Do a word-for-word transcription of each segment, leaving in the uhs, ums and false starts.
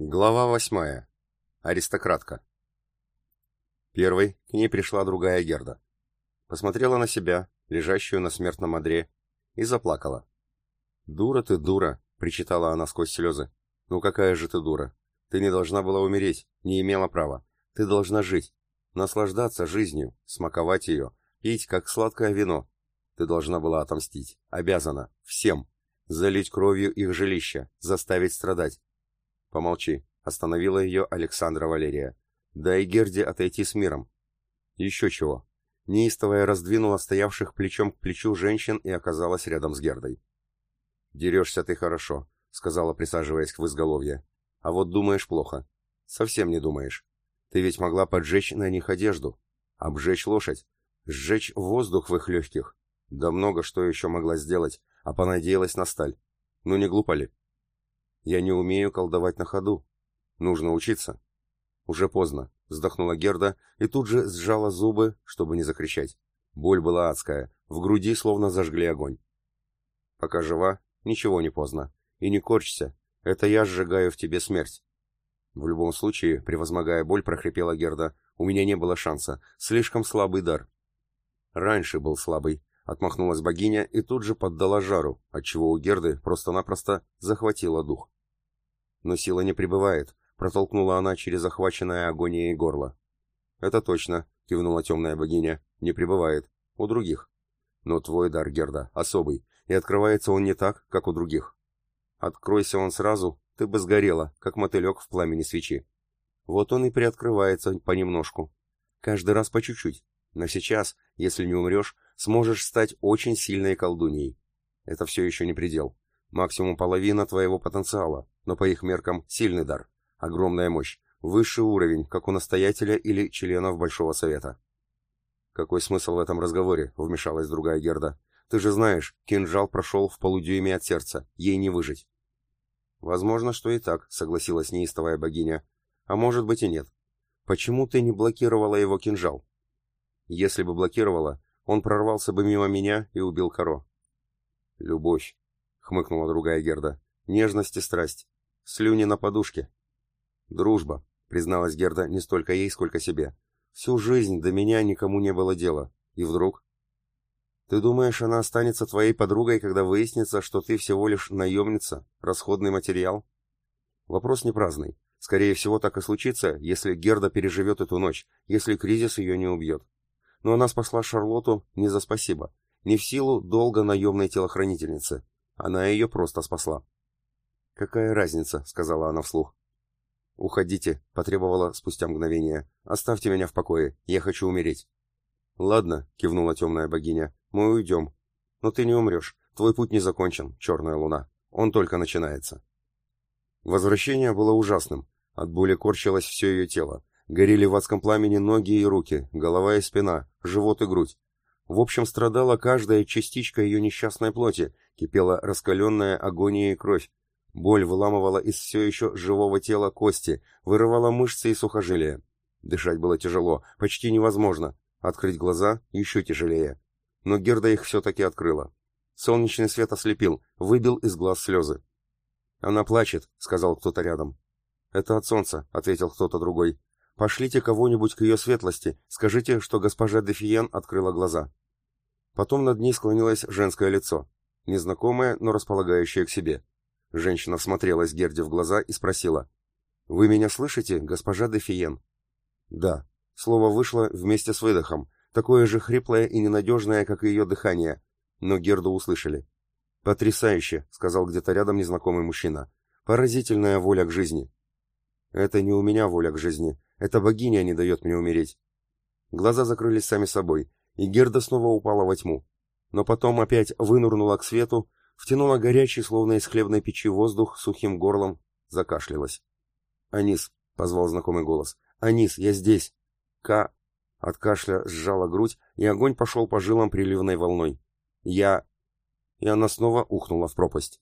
Глава восьмая. Аристократка. Первой к ней пришла другая Герда. Посмотрела на себя, лежащую на смертном одре, и заплакала. «Дура ты, дура!» — причитала она сквозь слезы. «Ну какая же ты дура! Ты не должна была умереть, не имела права. Ты должна жить, наслаждаться жизнью, смаковать ее, пить, как сладкое вино. Ты должна была отомстить, обязана, всем, залить кровью их жилища, заставить страдать. «Помолчи», — остановила ее Александра Валерия. «Дай Герде отойти с миром». «Еще чего». Неистовая раздвинула стоявших плечом к плечу женщин и оказалась рядом с Гердой. «Дерешься ты хорошо», — сказала, присаживаясь в изголовье. «А вот думаешь плохо. Совсем не думаешь. Ты ведь могла поджечь на них одежду, обжечь лошадь, сжечь воздух в их легких. Да много что еще могла сделать, а понадеялась на сталь. Ну не глупо ли?» «Я не умею колдовать на ходу. Нужно учиться». «Уже поздно», — вздохнула Герда и тут же сжала зубы, чтобы не закричать. Боль была адская, в груди словно зажгли огонь. «Пока жива, ничего не поздно. И не корчься, это я сжигаю в тебе смерть». В любом случае, превозмогая боль, прохрипела Герда, «у меня не было шанса, слишком слабый дар». «Раньше был слабый», — отмахнулась богиня и тут же поддала жару, отчего у Герды просто-напросто захватило дух. «Но сила не пребывает», — протолкнула она через охваченное агонией горло. «Это точно», — кивнула темная богиня, — «не пребывает. У других. Но твой дар, Герда, особый, и открывается он не так, как у других. Откройся он сразу, ты бы сгорела, как мотылек в пламени свечи. Вот он и приоткрывается понемножку. Каждый раз по чуть-чуть. Но сейчас, если не умрешь, сможешь стать очень сильной колдуньей. Это все еще не предел. Максимум половина твоего потенциала, но по их меркам сильный дар. Огромная мощь. Высший уровень, как у настоятеля или членов Большого Совета». «Какой смысл в этом разговоре?» — вмешалась другая Герда. «Ты же знаешь, кинжал прошел в полудюйме от сердца. Ей не выжить». «Возможно, что и так», — согласилась неистовая богиня. «А может быть и нет. Почему ты не блокировала его кинжал?» «Если бы блокировала, он прорвался бы мимо меня и убил Каро». «Любовь», — хмыкнула другая Герда. «Нежность и страсть. Слюни на подушке». «Дружба», — призналась Герда не столько ей, сколько себе. «Всю жизнь до меня никому не было дела. И вдруг...» «Ты думаешь, она останется твоей подругой, когда выяснится, что ты всего лишь наемница, расходный материал?» Вопрос не праздный. Скорее всего, так и случится, если Герда переживет эту ночь, если кризис ее не убьет. Но она спасла Шарлотту не за спасибо, не в силу долга наемной телохранительницы. Она ее просто спасла. «Какая разница?» — сказала она вслух. «Уходите», — потребовала спустя мгновение. «Оставьте меня в покое, я хочу умереть». «Ладно», — кивнула темная богиня, — «мы уйдем. Но ты не умрешь, твой путь не закончен, черная луна. Он только начинается». Возвращение было ужасным. От боли корчилось все ее тело. Горели в адском пламени ноги и руки, голова и спина, живот и грудь. В общем, страдала каждая частичка ее несчастной плоти, кипела раскаленная агония и кровь. Боль выламывала из все еще живого тела кости, вырывала мышцы и сухожилия. Дышать было тяжело, почти невозможно. Открыть глаза еще тяжелее. Но Герда их все-таки открыла. Солнечный свет ослепил, выбил из глаз слезы. «Она плачет», — сказал кто-то рядом. «Это от солнца», — ответил кто-то другой. «Пошлите кого-нибудь к ее светлости, скажите, что госпожа де Фиен открыла глаза». Потом над ней склонилось женское лицо, незнакомое, но располагающее к себе. Женщина всмотрелась Герде в глаза и спросила: «Вы меня слышите, госпожа де Фиен?» «Да». Слово вышло вместе с выдохом, такое же хриплое и ненадежное, как и ее дыхание, но Герду услышали. «Потрясающе», — сказал где-то рядом незнакомый мужчина. «Поразительная воля к жизни». «Это не у меня воля к жизни, это богиня не дает мне умереть». Глаза закрылись сами собой, и Герда снова упала во тьму. Но потом опять вынырнула к свету, втянула горячий, словно из хлебной печи, воздух сухим горлом, закашлялась. «Анис», — позвал знакомый голос, — «Анис, я здесь». «Ка...» От кашля сжала грудь, и огонь пошел по жилам приливной волной. «Я...» И она снова ухнула в пропасть.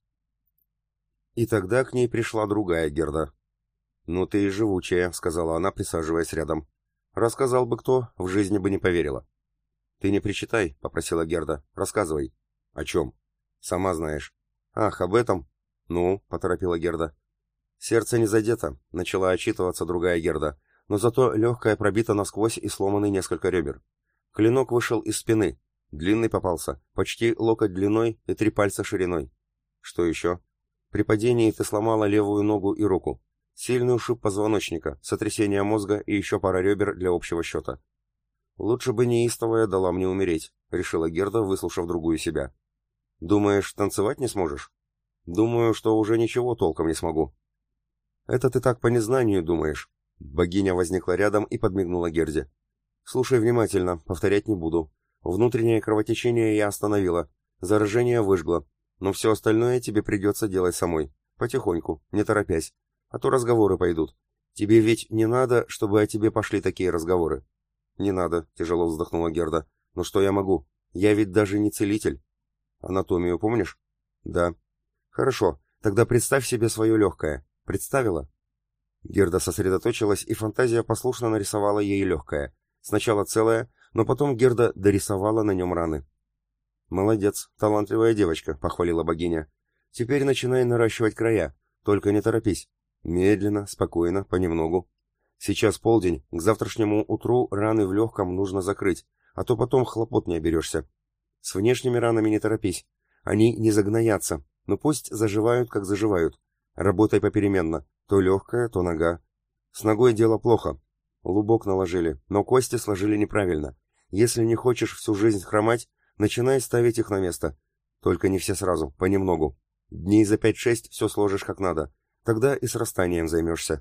И тогда к ней пришла другая Герда. «Ну ты и живучая», — сказала она, присаживаясь рядом. «Рассказал бы кто, в жизни бы не поверила». «Ты не причитай», — попросила Герда. «Рассказывай». «О чем?» «Сама знаешь». «Ах, об этом?» «Ну», — поторопила Герда. Сердце не задето, начала отчитываться другая Герда, но зато легкая пробита насквозь и сломаны несколько ребер. Клинок вышел из спины, длинный попался, почти локоть длиной и три пальца шириной. Что еще? При падении ты сломала левую ногу и руку. Сильный ушиб позвоночника, сотрясение мозга и еще пара ребер для общего счета. Лучше бы неистовая дала мне умереть, решила Герда, выслушав другую себя. Думаешь, танцевать не сможешь? Думаю, что уже ничего толком не смогу. Это ты так по незнанию думаешь. Богиня возникла рядом и подмигнула Герде. Слушай внимательно, повторять не буду. Внутреннее кровотечение я остановила, заражение выжгла, но все остальное тебе придется делать самой, потихоньку, не торопясь, а то разговоры пойдут. Тебе ведь не надо, чтобы о тебе пошли такие разговоры. Не надо, тяжело вздохнула Герда. Но что я могу? Я ведь даже не целитель. Анатомию помнишь? Да. Хорошо, тогда представь себе свое легкое. Представила? Герда сосредоточилась, и фантазия послушно нарисовала ей легкое. Сначала целое, но потом Герда дорисовала на нем раны. «Молодец, талантливая девочка», — похвалила богиня. «Теперь начинай наращивать края, только не торопись. Медленно, спокойно, понемногу. Сейчас полдень, к завтрашнему утру раны в легком нужно закрыть, а то потом хлопот не оберешься. С внешними ранами не торопись. Они не загноятся, но пусть заживают, как заживают. Работай попеременно, то легкая, то нога. С ногой дело плохо. Лубок наложили, но кости сложили неправильно. Если не хочешь всю жизнь хромать, начинай ставить их на место. Только не все сразу, понемногу. Дней за пять-шесть все сложишь как надо. Тогда и срастанием займешься».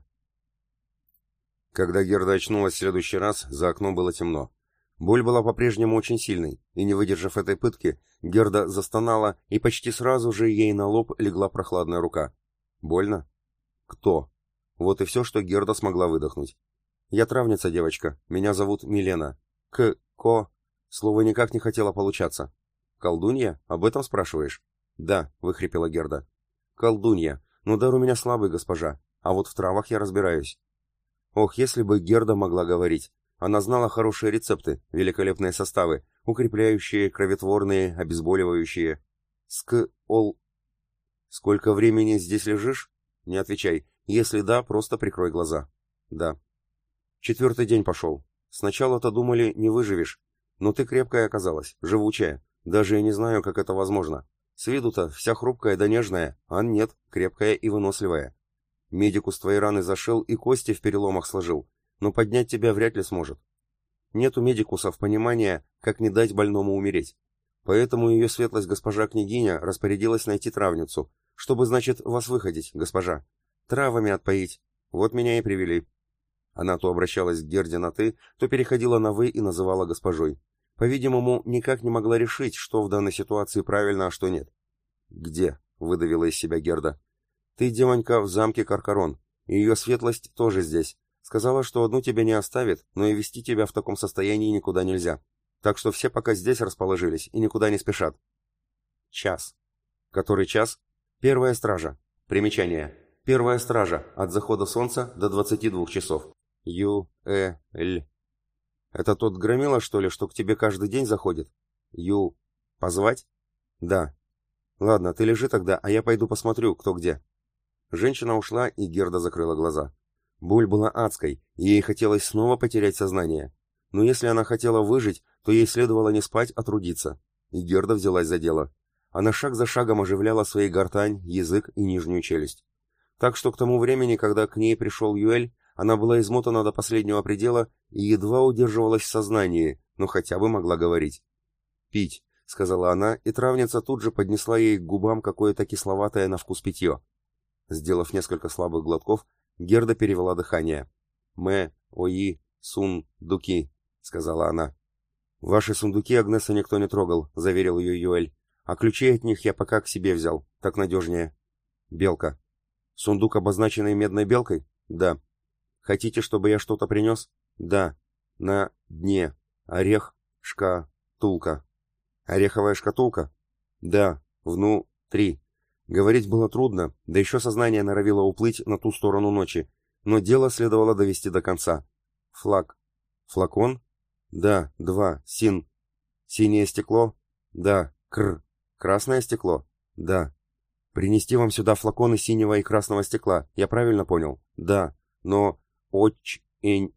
Когда Герда очнулась в следующий раз, за окном было темно. Боль была по-прежнему очень сильной, и не выдержав этой пытки, Герда застонала, и почти сразу же ей на лоб легла прохладная рука. «Больно?» «Кто?» Вот и все, что Герда смогла выдохнуть. «Я травница, девочка. Меня зовут Милена. К... Ко...» Слово никак не хотело получаться. «Колдунья? Об этом спрашиваешь?» «Да», — выхрипела Герда. «Колдунья. Но дар у меня слабый, госпожа. А вот в травах я разбираюсь». Ох, если бы Герда могла говорить. Она знала хорошие рецепты, великолепные составы, укрепляющие, кроветворные, обезболивающие. Ск... Ол... «Сколько времени здесь лежишь?» «Не отвечай. Если да, просто прикрой глаза». «Да». «Четвертый день пошел. Сначала-то думали, не выживешь. Но ты крепкая оказалась, живучая. Даже я не знаю, как это возможно. С виду-то вся хрупкая да нежная, а нет, крепкая и выносливая. Медикус твои раны зашил и кости в переломах сложил, но поднять тебя вряд ли сможет. Нет у медикусов понимания, как не дать больному умереть. Поэтому ее светлость госпожа княгиня распорядилась найти травницу, чтобы, значит, вас выходить, госпожа. Травами отпоить. Вот меня и привели». Она то обращалась к Герде на «ты», то переходила на «вы» и называла госпожой. По-видимому, никак не могла решить, что в данной ситуации правильно, а что нет. «Где?» — выдавила из себя Герда. «Ты, девонька, в замке Каркарон, и ее светлость тоже здесь. Сказала, что одну тебя не оставит, но и вести тебя в таком состоянии никуда нельзя. Так что все пока здесь расположились и никуда не спешат». «Час». «Который час?» «Первая стража». Примечание. Первая стража от захода солнца до двадцати двух часов. Ю, Э, Л. Это тот громила, что ли, что к тебе каждый день заходит? Ю. Позвать? Да. Ладно, ты лежи тогда, а я пойду посмотрю, кто где. Женщина ушла, и Герда закрыла глаза. Боль была адской, и ей хотелось снова потерять сознание. Но если она хотела выжить, то ей следовало не спать, а трудиться. И Герда взялась за дело. Она шаг за шагом оживляла свои гортань, язык и нижнюю челюсть. Так что к тому времени, когда к ней пришел Юэль, она была измотана до последнего предела и едва удерживалась в сознании, но хотя бы могла говорить. «Пить», — сказала она, и травница тут же поднесла ей к губам какое-то кисловатое на вкус питье. Сделав несколько слабых глотков, Герда перевела дыхание. «Мэ, ои, сун, дуки», — сказала она. «Ваши сундуки Агнеса никто не трогал», — заверил ее Юэль. «А ключи от них я пока к себе взял, так надежнее». «Белка». «Сундук, обозначенный медной белкой?» «Да». «Хотите, чтобы я что-то принес?» «Да». «На дне. Орех. Шкатулка». «Ореховая шкатулка?» «Да. Внутри». Говорить было трудно, да еще сознание норовило уплыть на ту сторону ночи, но дело следовало довести до конца. «Флаг». «Флакон?» «Да. Два. Син». «Синее стекло?» «Да. Кр». «Красное стекло?» «Да». Принести вам сюда флаконы синего и красного стекла, я правильно понял? Да, но очень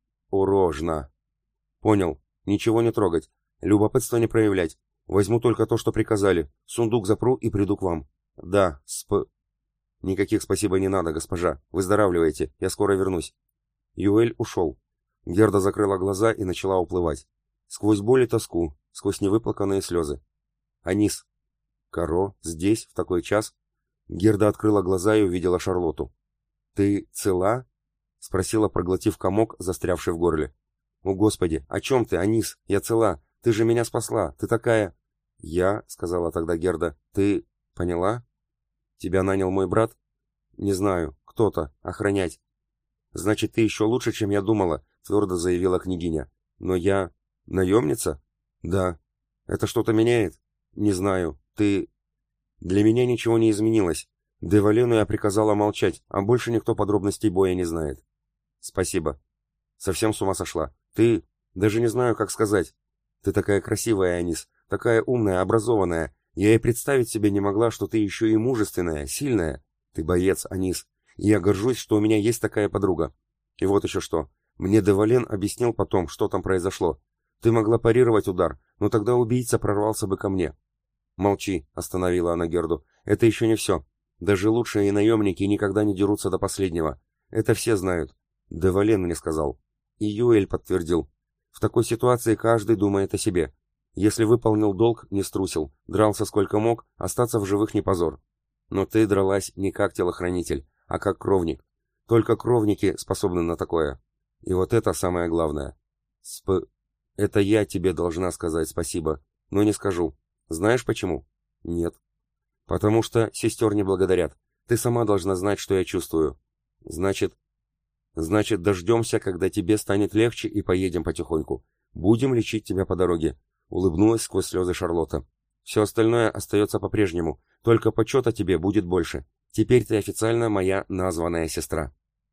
осторожно. Понял, ничего не трогать, любопытство не проявлять. Возьму только то, что приказали. Сундук запру и приду к вам. Да, сп... Никаких спасибо не надо, госпожа. Выздоравливайте, я скоро вернусь. Юэль ушел. Герда закрыла глаза и начала уплывать. Сквозь боль и тоску, сквозь невыплаканные слезы. Анис. Каро, здесь, в такой час? Герда открыла глаза и увидела Шарлоту. «Ты цела?» — спросила, проглотив комок, застрявший в горле. «О, Господи, о чем ты, Анис? Я цела. Ты же меня спасла. Ты такая...» «Я», — сказала тогда Герда, — «ты... поняла? Тебя нанял мой брат?» «Не знаю. Кто-то. Охранять». «Значит, ты еще лучше, чем я думала», — твердо заявила княгиня. «Но я... наемница?» «Да». «Это что-то меняет?» «Не знаю. Ты...» «Для меня ничего не изменилось. Девалену я приказала молчать, а больше никто подробностей боя не знает». «Спасибо». «Совсем с ума сошла. Ты... даже не знаю, как сказать. Ты такая красивая, Анис, такая умная, образованная. Я и представить себе не могла, что ты еще и мужественная, сильная. Ты боец, Анис. И я горжусь, что у меня есть такая подруга. И вот еще что. Мне Девален объяснил потом, что там произошло. Ты могла парировать удар, но тогда убийца прорвался бы ко мне». «Молчи», — остановила она Герду. «Это еще не все. Даже лучшие наемники никогда не дерутся до последнего. Это все знают. Девален мне сказал. И Юэль подтвердил. В такой ситуации каждый думает о себе. Если выполнил долг, не струсил, дрался сколько мог, остаться в живых не позор. Но ты дралась не как телохранитель, а как кровник. Только кровники способны на такое. И вот это самое главное. Сп... Это я тебе должна сказать спасибо, но не скажу. Знаешь почему? Нет. Потому что сестер не благодарят. Ты сама должна знать, что я чувствую. Значит... Значит, дождемся, когда тебе станет легче, и поедем потихоньку. Будем лечить тебя по дороге. Улыбнулась сквозь слезы Шарлотта. Все остальное остается по-прежнему, только почета тебе будет больше. Теперь ты официально моя названная сестра.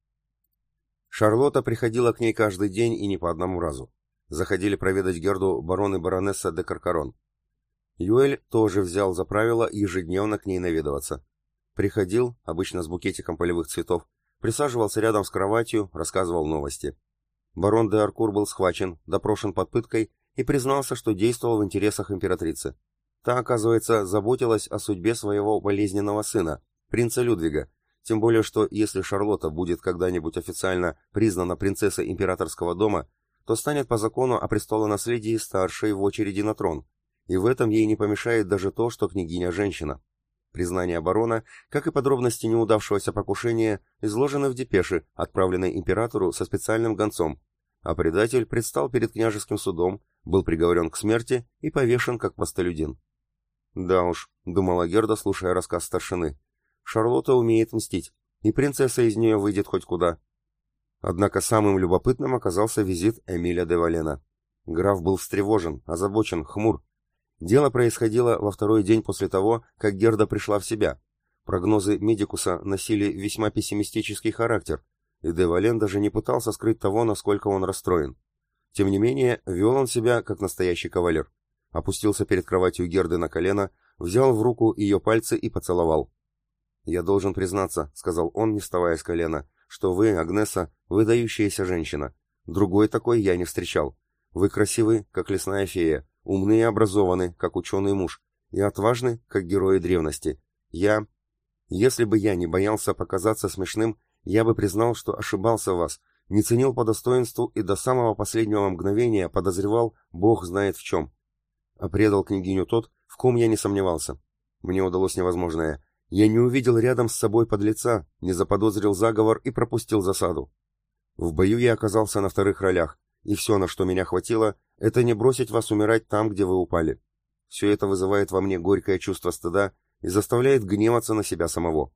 Шарлотта приходила к ней каждый день и не по одному разу. Заходили проведать Герду барон и баронесса де Каркарон. Юэль тоже взял за правило ежедневно к ней наведываться. Приходил, обычно с букетиком полевых цветов, присаживался рядом с кроватью, рассказывал новости. Барон де Аркур был схвачен, допрошен под пыткой и признался, что действовал в интересах императрицы. Та, оказывается, заботилась о судьбе своего болезненного сына, принца Людвига, тем более, что если Шарлотта будет когда-нибудь официально признана принцессой императорского дома, то станет по закону о престолонаследии старшей в очереди на трон, и в этом ей не помешает даже то, что княгиня женщина. Признание барона, как и подробности неудавшегося покушения, изложены в депеше, отправленной императору со специальным гонцом, а предатель предстал перед княжеским судом, был приговорен к смерти и повешен как простолюдин. «Да уж», — думала Герда, слушая рассказ старшины, — «Шарлотта умеет мстить, и принцесса из нее выйдет хоть куда». Однако самым любопытным оказался визит Эмиля де Валена. Граф был встревожен, озабочен, хмур. Дело происходило во второй день после того, как Герда пришла в себя. Прогнозы Медикуса носили весьма пессимистический характер, и де Вален даже не пытался скрыть того, насколько он расстроен. Тем не менее, вел он себя как настоящий кавалер. Опустился перед кроватью Герды на колено, взял в руку ее пальцы и поцеловал. «Я должен признаться», — сказал он, не вставая с колена, — «что вы, Агнеса, выдающаяся женщина. Другой такой я не встречал. Вы красивы, как лесная фея, умны и образованы, как ученый муж, и отважны, как герои древности. Я... Если бы я не боялся показаться смешным, я бы признал, что ошибался в вас, не ценил по достоинству и до самого последнего мгновения подозревал, Бог знает в чем. А предал княгиню тот, в ком я не сомневался. Мне удалось невозможное. Я не увидел рядом с собой подлеца, не заподозрил заговор и пропустил засаду. В бою я оказался на вторых ролях, и все, на что меня хватило, это не бросить вас умирать там, где вы упали. Все это вызывает во мне горькое чувство стыда и заставляет гневаться на себя самого.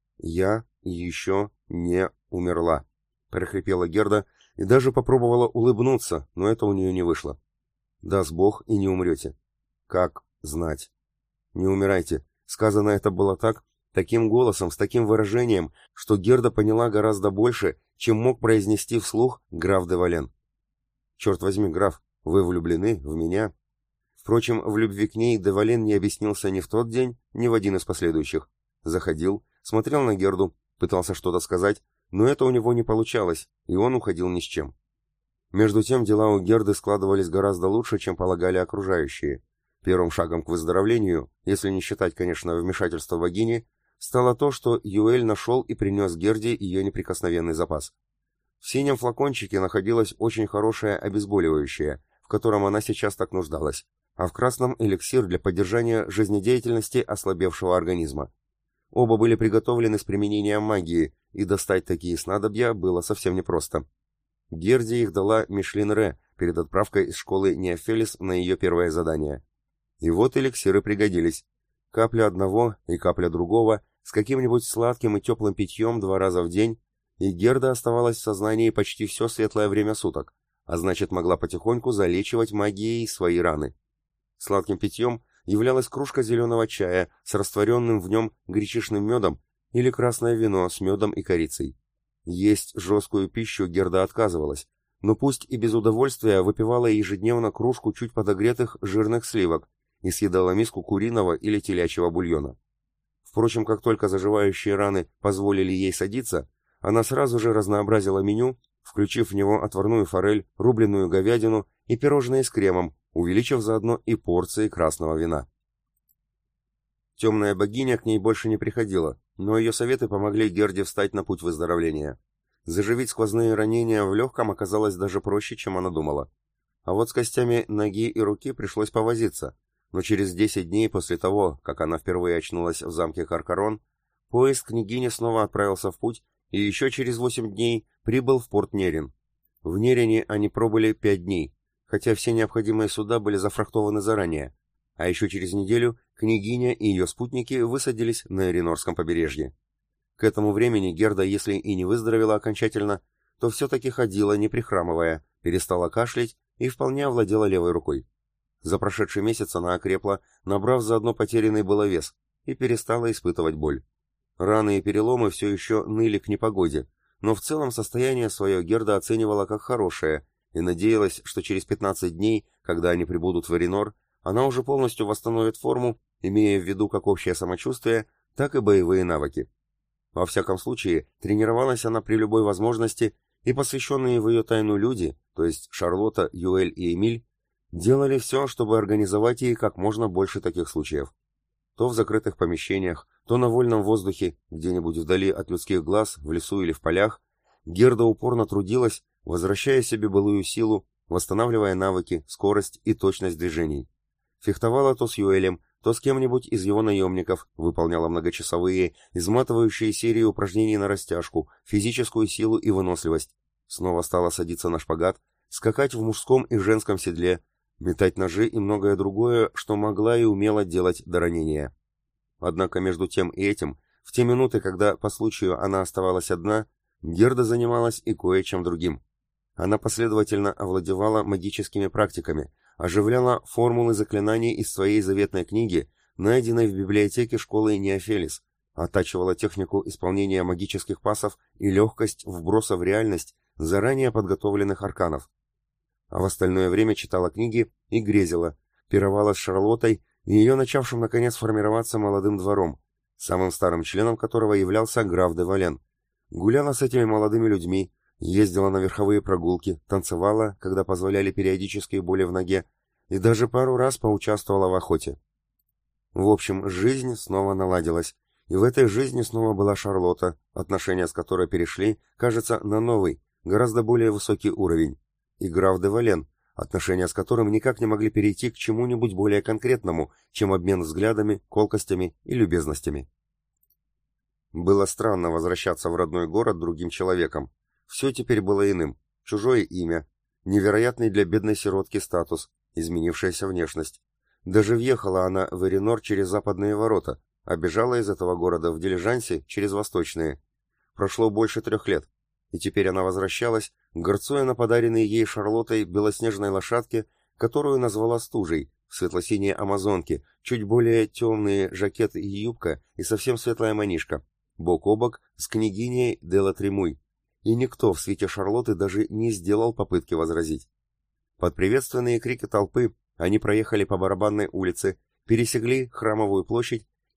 Я еще не умерла, прохрипела Герда и даже попробовала улыбнуться, но это у нее не вышло. Даст Бог, и не умрете. Как знать? Не умирайте. Сказано это было так, таким голосом, с таким выражением, что Герда поняла гораздо больше, чем мог произнести вслух граф де Вален. Черт возьми, граф, вы влюблены в меня? Впрочем, в любви к ней де Вален не объяснился ни в тот день, ни в один из последующих. заходил, смотрел на Герду, пытался что-то сказать, но это у него не получалось, и он уходил ни с чем. Между тем дела у Герды складывались гораздо лучше, чем полагали окружающие. Первым шагом к выздоровлению, если не считать, конечно, вмешательства богини, стало то, что Юэль нашел и принес Герде ее неприкосновенный запас. В синем флакончике находилось очень хорошее обезболивающее, в котором она сейчас так нуждалась, а в красном эликсир для поддержания жизнедеятельности ослабевшего организма. Оба были приготовлены с применением магии, и достать такие снадобья было совсем непросто. Герде их дала Мишлин Ре перед отправкой из школы Неофелис на ее первое задание. И вот эликсиры пригодились. Капля одного и капля другого с каким-нибудь сладким и теплым питьем два раза в день, и Герда оставалась в сознании почти все светлое время суток, а значит могла потихоньку залечивать магией свои раны. Сладким питьем являлась кружка зеленого чая с растворенным в нем гречишным медом или красное вино с медом и корицей. Есть жесткую пищу Герда отказывалась, но пусть и без удовольствия выпивала ежедневно кружку чуть подогретых жирных сливок и съедала миску куриного или телячьего бульона. Впрочем, как только заживающие раны позволили ей садиться, она сразу же разнообразила меню, включив в него отварную форель, рубленную говядину и пирожные с кремом, увеличив заодно и порции красного вина. Темная богиня к ней больше не приходила, но ее советы помогли Герде встать на путь выздоровления. Заживить сквозные ранения в легком оказалось даже проще, чем она думала. А вот с костями ноги и руки пришлось повозиться, но через десять дней после того, как она впервые очнулась в замке Каркарон, поезд княгини снова отправился в путь, и еще через восемь дней прибыл в порт Нерин. В Нерине они пробыли пять дней, хотя все необходимые суда были зафрахтованы заранее, а еще через неделю княгиня и ее спутники высадились на Эринорском побережье. К этому времени Герда, если и не выздоровела окончательно, то все-таки ходила, не прихрамывая, перестала кашлять и вполне овладела левой рукой. За прошедший месяц она окрепла, набрав заодно потерянный было вес, и перестала испытывать боль. Раны и переломы все еще ныли к непогоде, но в целом состояние свое Герда оценивала как хорошее и надеялась, что через пятнадцать дней, когда они прибудут в Эринор, она уже полностью восстановит форму, имея в виду как общее самочувствие, так и боевые навыки. Во всяком случае, тренировалась она при любой возможности, и посвященные в ее тайну люди, то есть Шарлотта, Юэль и Эмиль, делали все, чтобы организовать ей как можно больше таких случаев. То в закрытых помещениях, то на вольном воздухе, где-нибудь вдали от людских глаз, в лесу или в полях, Герда упорно трудилась, возвращая себе былую силу, восстанавливая навыки, скорость и точность движений. Фехтовала то с Юэлем, то с кем-нибудь из его наемников, выполняла многочасовые, изматывающие серии упражнений на растяжку, физическую силу и выносливость. Снова стала садиться на шпагат, скакать в мужском и женском седле, метать ножи и многое другое, что могла и умела делать до ранения. Однако между тем и этим, в те минуты, когда по случаю она оставалась одна, Герда занималась и кое-чем другим. Она последовательно овладевала магическими практиками, оживляла формулы заклинаний из своей заветной книги, найденной в библиотеке школы Неофелис, оттачивала технику исполнения магических пассов и легкость вброса в реальность заранее подготовленных арканов. А в остальное время читала книги и грезила, пировала с Шарлоттой и ее начавшим наконец формироваться молодым двором, самым старым членом которого являлся граф де Вален. Гуляла с этими молодыми людьми, ездила на верховые прогулки, танцевала, когда позволяли периодические боли в ноге, и даже пару раз поучаствовала в охоте. В общем, жизнь снова наладилась, и в этой жизни снова была Шарлотта, отношения с которой перешли, кажется, на новый, гораздо более высокий уровень, и граф де Вален, отношения с которым никак не могли перейти к чему-нибудь более конкретному, чем обмен взглядами, колкостями и любезностями. Было странно возвращаться в родной город другим человеком. Все теперь было иным. Чужое имя, невероятный для бедной сиротки статус, изменившаяся внешность. Даже въехала она в Эринор через западные ворота, а бежала из этого города в дилижансе через восточные. Прошло больше трех лет, и теперь она возвращалась, горцуя на подаренной ей Шарлоттой белоснежной лошадке, которую назвала Стужей, в светло-синей амазонке, чуть более темные жакет и юбка и совсем светлая манишка, бок о бок с княгиней де ла Тремуй, и никто в свете Шарлотты даже не сделал попытки возразить. Под приветственные крики толпы они проехали по Барабанной улице, пересекли Храмовую площадь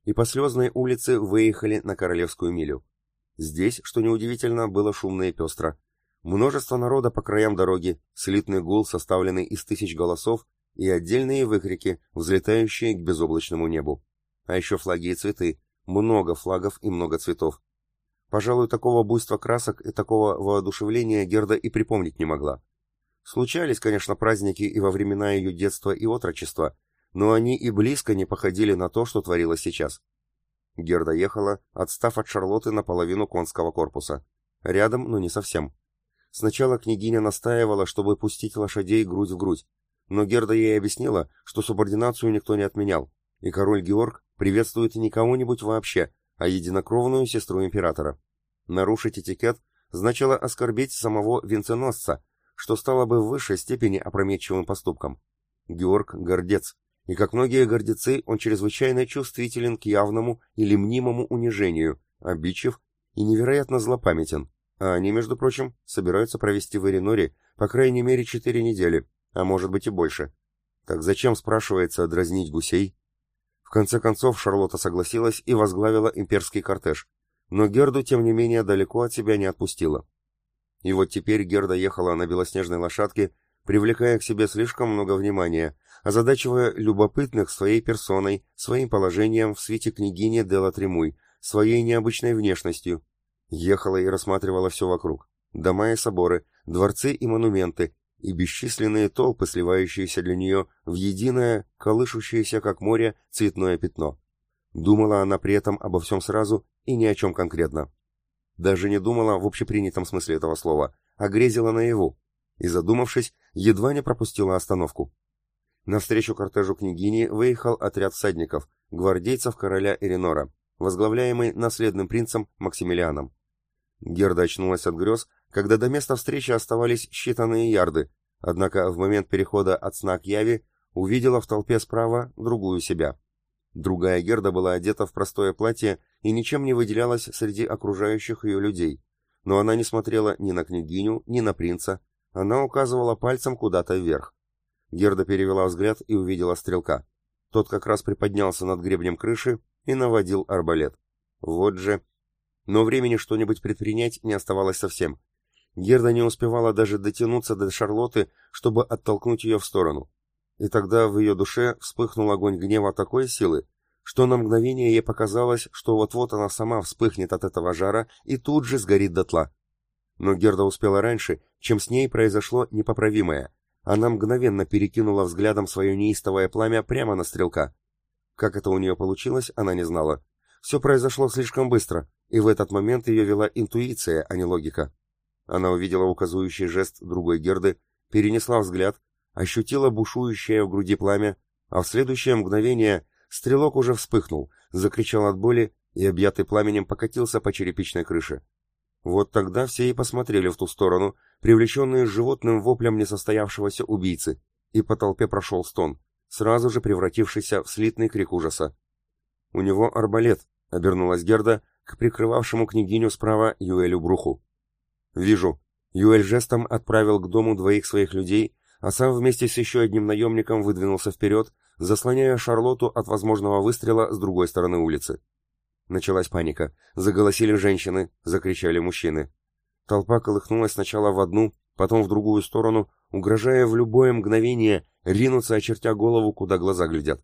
и по Слезной улице выехали на Королевскую милю. Здесь, что неудивительно, было шумно и пестро. Множество народа по краям дороги, слитный гул, составленный из тысяч голосов, и отдельные выкрики, взлетающие к безоблачному небу. А еще флаги и цветы, много флагов и много цветов. Пожалуй, такого буйства красок и такого воодушевления Герда и припомнить не могла. Случались, конечно, праздники и во времена ее детства и отрочества, но они и близко не походили на то, что творилось сейчас. Герда ехала, отстав от Шарлотты на половину конского корпуса. Рядом, но не совсем. Сначала княгиня настаивала, чтобы пустить лошадей грудь в грудь, но Герда ей объяснила, что субординацию никто не отменял, и король Георг приветствует не кого-нибудь вообще, а единокровную сестру императора. Нарушить этикет значило оскорбить самого венценосца, что стало бы в высшей степени опрометчивым поступком. Георг — гордец, и, как многие гордецы, он чрезвычайно чувствителен к явному или мнимому унижению, обидчив и невероятно злопамятен, а они, между прочим, собираются провести в Эреноре по крайней мере четыре недели, а может быть и больше. Так зачем, спрашивается, дразнить гусей? В конце концов Шарлотта согласилась и возглавила имперский кортеж, но Герду, тем не менее, далеко от себя не отпустила. И вот теперь Герда ехала на белоснежной лошадке, привлекая к себе слишком много внимания, озадачивая любопытных своей персоной, своим положением в свите княгини де ла Тремуй, своей необычной внешностью. Ехала и рассматривала все вокруг. Дома и соборы, дворцы и монументы, и бесчисленные толпы, сливающиеся для нее в единое, колышущееся, как море, цветное пятно. Думала она при этом обо всем сразу и ни о чем конкретно. Даже не думала в общепринятом смысле этого слова, а грезила наяву, и, задумавшись, едва не пропустила остановку. Навстречу кортежу княгини выехал отряд всадников, гвардейцев короля Эренора, возглавляемый наследным принцем Максимилианом. Герда очнулась от грез, когда до места встречи оставались считанные ярды, однако в момент перехода от сна к яви увидела в толпе справа другую себя. Другая Герда была одета в простое платье и ничем не выделялась среди окружающих ее людей, но она не смотрела ни на княгиню, ни на принца, она указывала пальцем куда-то вверх. Герда перевела взгляд и увидела стрелка. Тот как раз приподнялся над гребнем крыши и наводил арбалет. Вот же... Но времени что-нибудь предпринять не оставалось совсем. Герда не успевала даже дотянуться до Шарлотты, чтобы оттолкнуть ее в сторону. И тогда в ее душе вспыхнул огонь гнева такой силы, что на мгновение ей показалось, что вот-вот она сама вспыхнет от этого жара и тут же сгорит дотла. Но Герда успела раньше, чем с ней произошло непоправимое. Она мгновенно перекинула взглядом свое неистовое пламя прямо на стрелка. Как это у нее получилось, она не знала. Все произошло слишком быстро, и в этот момент ее вела интуиция, а не логика. Она увидела указывающий жест другой Герды, перенесла взгляд, ощутила бушующее в груди пламя, а в следующее мгновение стрелок уже вспыхнул, закричал от боли и, объятый пламенем, покатился по черепичной крыше. Вот тогда все и посмотрели в ту сторону, привлеченные животным воплем несостоявшегося убийцы, и по толпе прошел стон, сразу же превратившийся в слитный крик ужаса. «У него арбалет», — обернулась Герда к прикрывавшему княгиню справа Юэлю Бруху. «Вижу». Юэль жестом отправил к дому двоих своих людей, а сам вместе с еще одним наемником выдвинулся вперед, заслоняя Шарлотту от возможного выстрела с другой стороны улицы. Началась паника. Заголосили женщины, закричали мужчины. Толпа колыхнулась сначала в одну, потом в другую сторону, угрожая в любое мгновение ринуться, очертя голову, куда глаза глядят.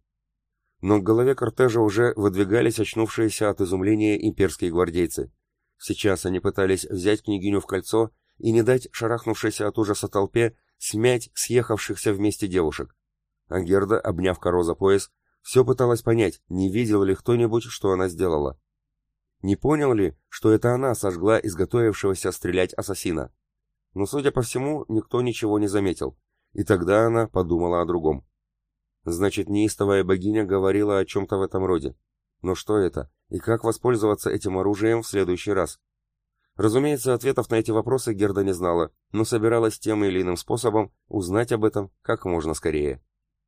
Но к голове кортежа уже выдвигались очнувшиеся от изумления имперские гвардейцы. Сейчас они пытались взять княгиню в кольцо и не дать шарахнувшейся от ужаса толпе смять съехавшихся вместе девушек. А Герда, обняв Каро за пояс, все пыталась понять, не видел ли кто-нибудь, что она сделала. Не понял ли, что это она сожгла изготовившегося стрелять ассасина? Но, судя по всему, никто ничего не заметил, и тогда она подумала о другом. Значит, неистовая богиня говорила о чем-то в этом роде. Но что это, и как воспользоваться этим оружием в следующий раз? Разумеется, ответов на эти вопросы Герда не знала, но собиралась тем или иным способом узнать об этом как можно скорее.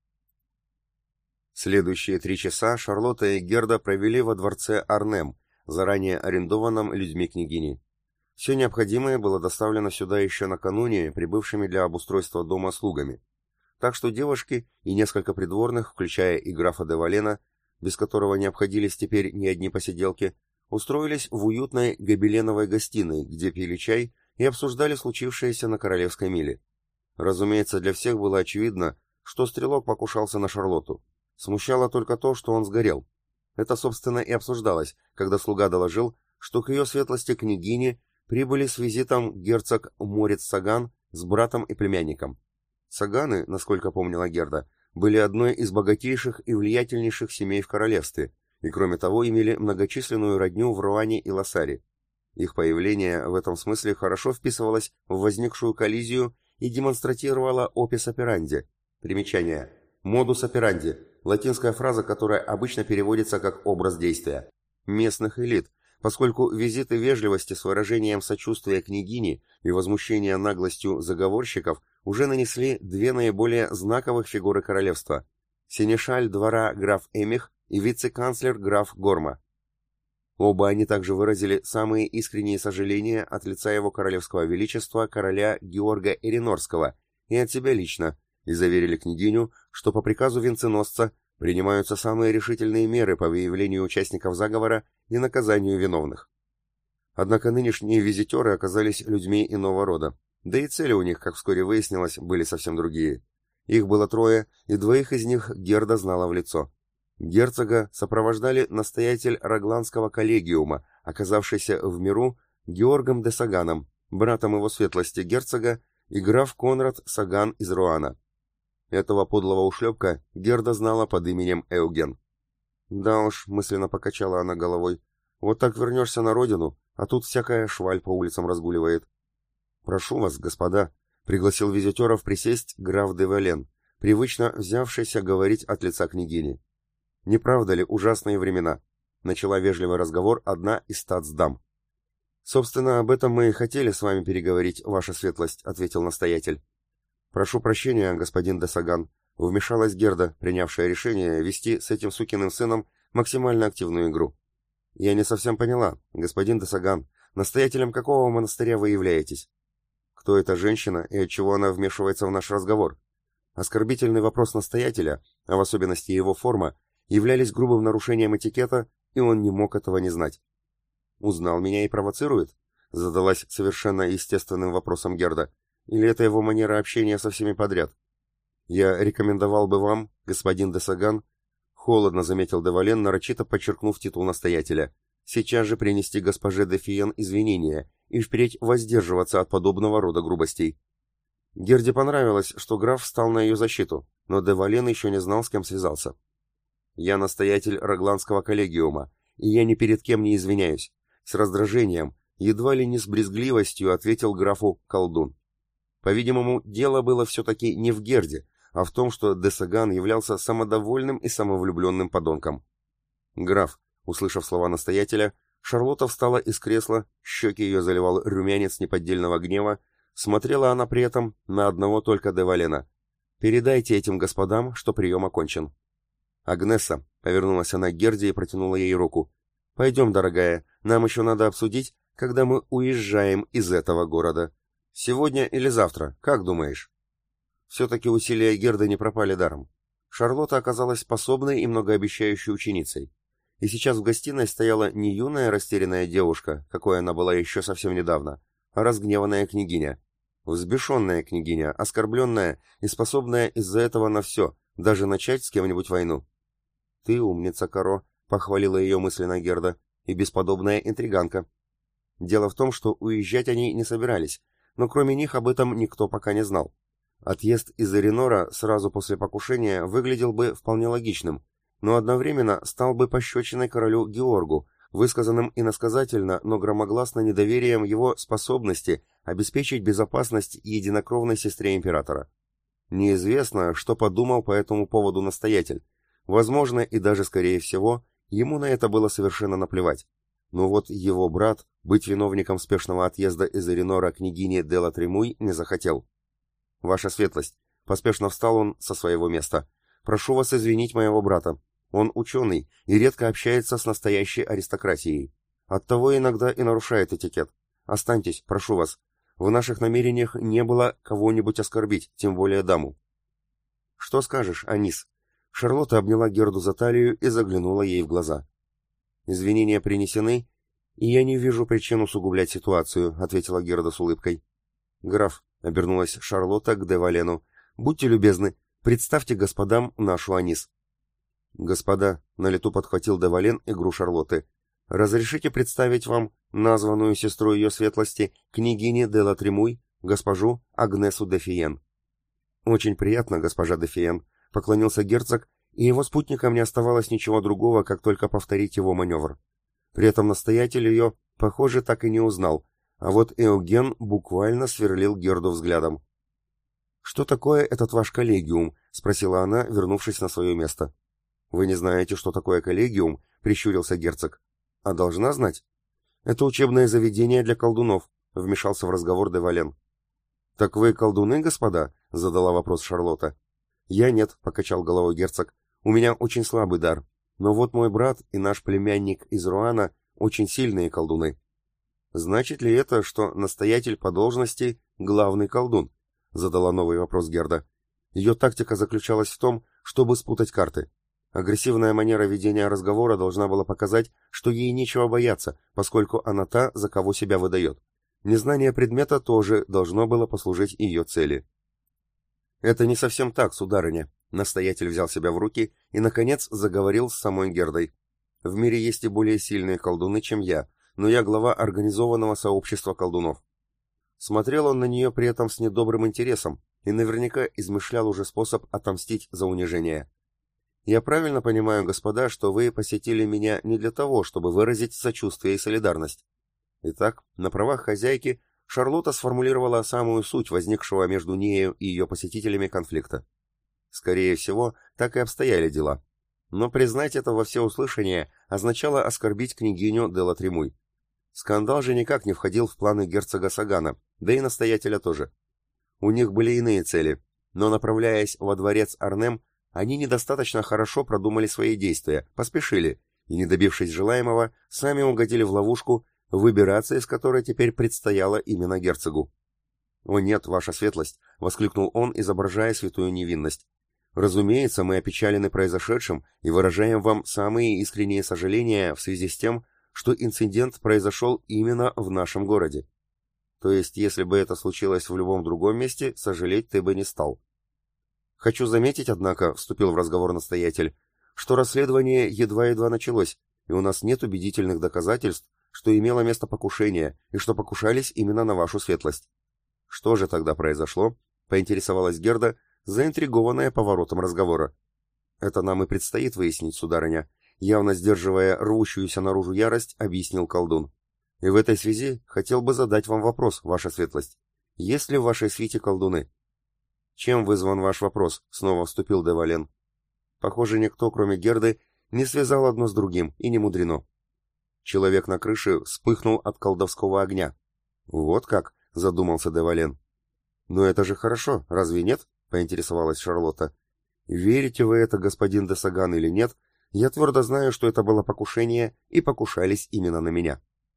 Следующие три часа Шарлотта и Герда провели во дворце Арнем, заранее арендованном людьми княгини. Все необходимое было доставлено сюда еще накануне прибывшими для обустройства дома слугами. Так что девушки и несколько придворных, включая и графа де Валена, без которого не обходились теперь ни одни посиделки, устроились в уютной гобеленовой гостиной, где пили чай и обсуждали случившееся на Королевской миле. Разумеется, для всех было очевидно, что стрелок покушался на Шарлотту. Смущало только то, что он сгорел. Это, собственно, и обсуждалось, когда слуга доложил, что к ее светлости княгине прибыли с визитом герцог Морец Саган с братом и племянником. Саганы, насколько помнила Герда, были одной из богатейших и влиятельнейших семей в королевстве, и кроме того имели многочисленную родню в Руане и Лассаре. Их появление в этом смысле хорошо вписывалось в возникшую коллизию и демонстрировало опис операнди. Примечание. Модус операнди – латинская фраза, которая обычно переводится как «образ действия» местных элит, поскольку визиты вежливости с выражением сочувствия княгини и возмущения наглостью заговорщиков уже нанесли две наиболее знаковых фигуры королевства – сенешаль двора граф Эмих и вице-канцлер граф Горма. Оба они также выразили самые искренние сожаления от лица его королевского величества короля Георга Эринорского и от себя лично, и заверили княгиню, что по приказу венценосца принимаются самые решительные меры по выявлению участников заговора и наказанию виновных. Однако нынешние визитеры оказались людьми иного рода, да и цели у них, как вскоре выяснилось, были совсем другие. Их было трое, и двоих из них Герда знала в лицо. Герцога сопровождали настоятель Рагланского коллегиума, оказавшийся в миру Георгом де Саганом, братом его светлости герцога, и граф Конрад Саган из Руана. Этого подлого ушлепка Герда знала под именем Эуген. «Да уж», — мысленно покачала она головой, — «вот так вернешься на родину, а тут всякая шваль по улицам разгуливает». «Прошу вас, господа», — пригласил визитеров присесть граф де Вален, привычно взявшийся говорить от лица княгини. «Не правда ли ужасные времена?» — начала вежливый разговор одна из статсдам. «Собственно, об этом мы и хотели с вами переговорить, ваша светлость», — ответил настоятель. «Прошу прощения, господин де Саган», — вмешалась Герда, принявшая решение вести с этим сукиным сыном максимально активную игру. «Я не совсем поняла, господин де Саган, настоятелем какого монастыря вы являетесь? Кто эта женщина и отчего она вмешивается в наш разговор?» Оскорбительный вопрос настоятеля, а в особенности его форма, являлись грубым нарушением этикета, и он не мог этого не знать. «Узнал меня и провоцирует?» — задалась совершенно естественным вопросом Герда. «Или это его манера общения со всеми подряд?» «Я рекомендовал бы вам, господин де Саган», — холодно заметил де Вален, нарочито подчеркнув титул настоятеля, «сейчас же принести госпоже де Фиен извинения и впредь воздерживаться от подобного рода грубостей». Герде понравилось, что граф встал на ее защиту, но де Вален еще не знал, с кем связался. «Я настоятель Рагланского коллегиума, и я ни перед кем не извиняюсь», — с раздражением, едва ли не с брезгливостью ответил графу колдун. По-видимому, дело было все-таки не в Герде, а в том, что де Саган являлся самодовольным и самовлюбленным подонком. «Граф», услышав слова настоятеля, Шарлотта встала из кресла, щеки ее заливал румянец неподдельного гнева, смотрела она при этом на одного только де Валена. «Передайте этим господам, что прием окончен». «Агнесса», — повернулась она к Герде и протянула ей руку, — «пойдем, дорогая, нам еще надо обсудить, когда мы уезжаем из этого города. Сегодня или завтра, как думаешь?» Все-таки усилия Герды не пропали даром. Шарлотта оказалась способной и многообещающей ученицей. И сейчас в гостиной стояла не юная растерянная девушка, какой она была еще совсем недавно, а разгневанная княгиня. Взбешенная княгиня, оскорбленная и способная из-за этого на все, даже начать с кем-нибудь войну. «Ты умница, Каро», — похвалила ее мысленно Герда, — «и бесподобная интриганка». Дело в том, что уезжать они не собирались, но кроме них об этом никто пока не знал. Отъезд из Эринора сразу после покушения выглядел бы вполне логичным, но одновременно стал бы пощечиной королю Георгу, высказанным иносказательно, но громогласно недоверием его способности обеспечить безопасность единокровной сестре императора. Неизвестно, что подумал по этому поводу настоятель. Возможно, и даже скорее всего, ему на это было совершенно наплевать. Но вот его брат быть виновником спешного отъезда из Эринора княгини де ла Тремуй не захотел. «Ваша светлость», — поспешно встал он со своего места, — «прошу вас извинить моего брата. Он ученый и редко общается с настоящей аристократией. Оттого иногда и нарушает этикет. Останьтесь, прошу вас. В наших намерениях не было кого-нибудь оскорбить, тем более даму». «Что скажешь, Анис?» Шарлотта обняла Герду за талию и заглянула ей в глаза. «Извинения принесены, и я не вижу причин усугублять ситуацию», — ответила Герда с улыбкой. «Граф», — обернулась Шарлотта к де Валену, — «будьте любезны, представьте господам нашу Анис». «Господа», — на лету подхватил де Вален игру Шарлотты, — «разрешите представить вам названную сестру ее светлости, княгини де ла Тремуй, госпожу Агнесу де Фиен». «Очень приятно, госпожа де Фиен», — поклонился герцог, и его спутникам не оставалось ничего другого, как только повторить его маневр. При этом настоятель ее, похоже, так и не узнал, а вот Эоген буквально сверлил Герду взглядом. «Что такое этот ваш коллегиум?» — спросила она, вернувшись на свое место. «Вы не знаете, что такое коллегиум?» — прищурился герцог. «А должна знать?» «Это учебное заведение для колдунов», — вмешался в разговор де Вален. «Так вы колдуны, господа?» — задала вопрос Шарлотта. «Я нет», — покачал головой герцог. «У меня очень слабый дар. Но вот мой брат и наш племянник из Руана очень сильные колдуны». «Значит ли это, что настоятель по должности — главный колдун?» — задала новый вопрос Герда. Ее тактика заключалась в том, чтобы спутать карты. Агрессивная манера ведения разговора должна была показать, что ей нечего бояться, поскольку она та, за кого себя выдает. Незнание предмета тоже должно было послужить ее цели. «Это не совсем так, сударыня», — настоятель взял себя в руки и, наконец, заговорил с самой Гердой. «В мире есть и более сильные колдуны, чем я, но я глава организованного сообщества колдунов». Смотрел он на нее при этом с недобрым интересом и наверняка измышлял уже способ отомстить за унижение. «Я правильно понимаю, господа, что вы посетили меня не для того, чтобы выразить сочувствие и солидарность?» Итак, на правах хозяйки Шарлотта сформулировала самую суть возникшего между нею и ее посетителями конфликта. Скорее всего, так и обстояли дела. Но признать это во всеуслышание означало оскорбить княгиню де ла Тремуй. Скандал же никак не входил в планы герцога Сагана, да и настоятеля тоже. У них были иные цели, но, направляясь во дворец Арнем, они недостаточно хорошо продумали свои действия, поспешили, и, не добившись желаемого, сами угодили в ловушку, выбираться из которой теперь предстояло именно герцогу. «О нет, ваша светлость!» — воскликнул он, изображая святую невинность. «Разумеется, мы опечалены произошедшим и выражаем вам самые искренние сожаления в связи с тем, что инцидент произошел именно в нашем городе. То есть, если бы это случилось в любом другом месте, сожалеть ты бы не стал. Хочу заметить, однако, — вступил в разговор настоятель, — что расследование едва-едва началось, и у нас нет убедительных доказательств, что имело место покушение, и что покушались именно на вашу светлость». «Что же тогда произошло?» — поинтересовалась Герда, заинтригованная поворотом разговора. «Это нам и предстоит выяснить, сударыня», — явно сдерживая рвущуюся наружу ярость, объяснил колдун. «И в этой связи хотел бы задать вам вопрос, ваша светлость. Есть ли в вашей свите колдуны?» «Чем вызван ваш вопрос?» — снова вступил де Вален. Похоже, никто, кроме Герды, не связал одно с другим, и не мудрено. Человек на крыше вспыхнул от колдовского огня. «Вот как?» — задумался де Вален. «Но это же хорошо, разве нет?» — поинтересовалась Шарлотта. «Верите вы это, господин де Саган, или нет, я твердо знаю, что это было покушение, и покушались именно на меня».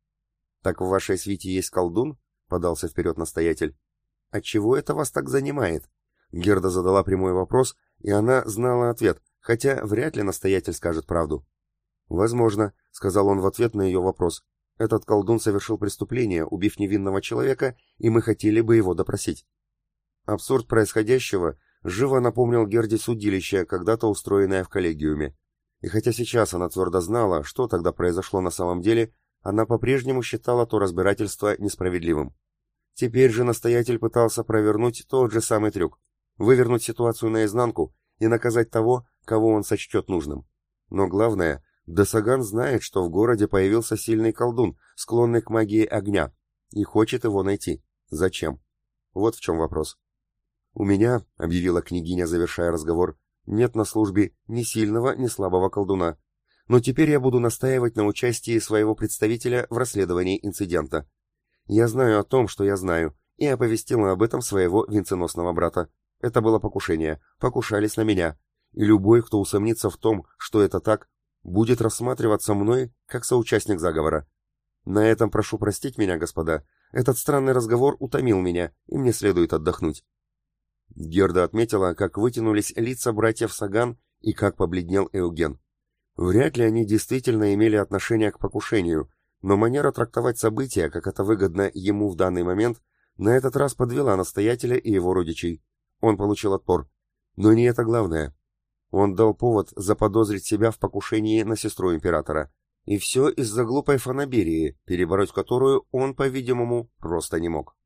«Так в вашей свите есть колдун?» — подался вперед настоятель. «Отчего это вас так занимает?» Герда задала прямой вопрос, и она знала ответ, хотя вряд ли настоятель скажет правду. «Возможно», — сказал он в ответ на ее вопрос. «Этот колдун совершил преступление, убив невинного человека, и мы хотели бы его допросить». Абсурд происходящего живо напомнил Герде судилище, когда-то устроенное в коллегиуме. И хотя сейчас она твердо знала, что тогда произошло на самом деле, она по-прежнему считала то разбирательство несправедливым. Теперь же настоятель пытался провернуть тот же самый трюк, вывернуть ситуацию наизнанку и наказать того, кого он сочтет нужным. Но главное, де Саган знает, что в городе появился сильный колдун, склонный к магии огня, и хочет его найти. Зачем? Вот в чем вопрос. «У меня, — объявила княгиня, завершая разговор, — нет на службе ни сильного, ни слабого колдуна. Но теперь я буду настаивать на участии своего представителя в расследовании инцидента. Я знаю о том, что я знаю, и оповестила об этом своего венценосного брата. Это было покушение, покушались на меня, и любой, кто усомнится в том, что это так, будет рассматриваться мной как соучастник заговора. На этом прошу простить меня, господа. Этот странный разговор утомил меня, и мне следует отдохнуть». Герда отметила, как вытянулись лица братьев Саган И как побледнел Эуген. Вряд ли они действительно имели отношение к покушению, но манера трактовать события, как это выгодно ему в данный момент, на этот раз подвела настоятеля и его родичей. Он получил отпор. Но не это главное. Он дал повод заподозрить себя в покушении на сестру императора. И все из-за глупой фанаберии, перебороть которую он, по-видимому, просто не мог.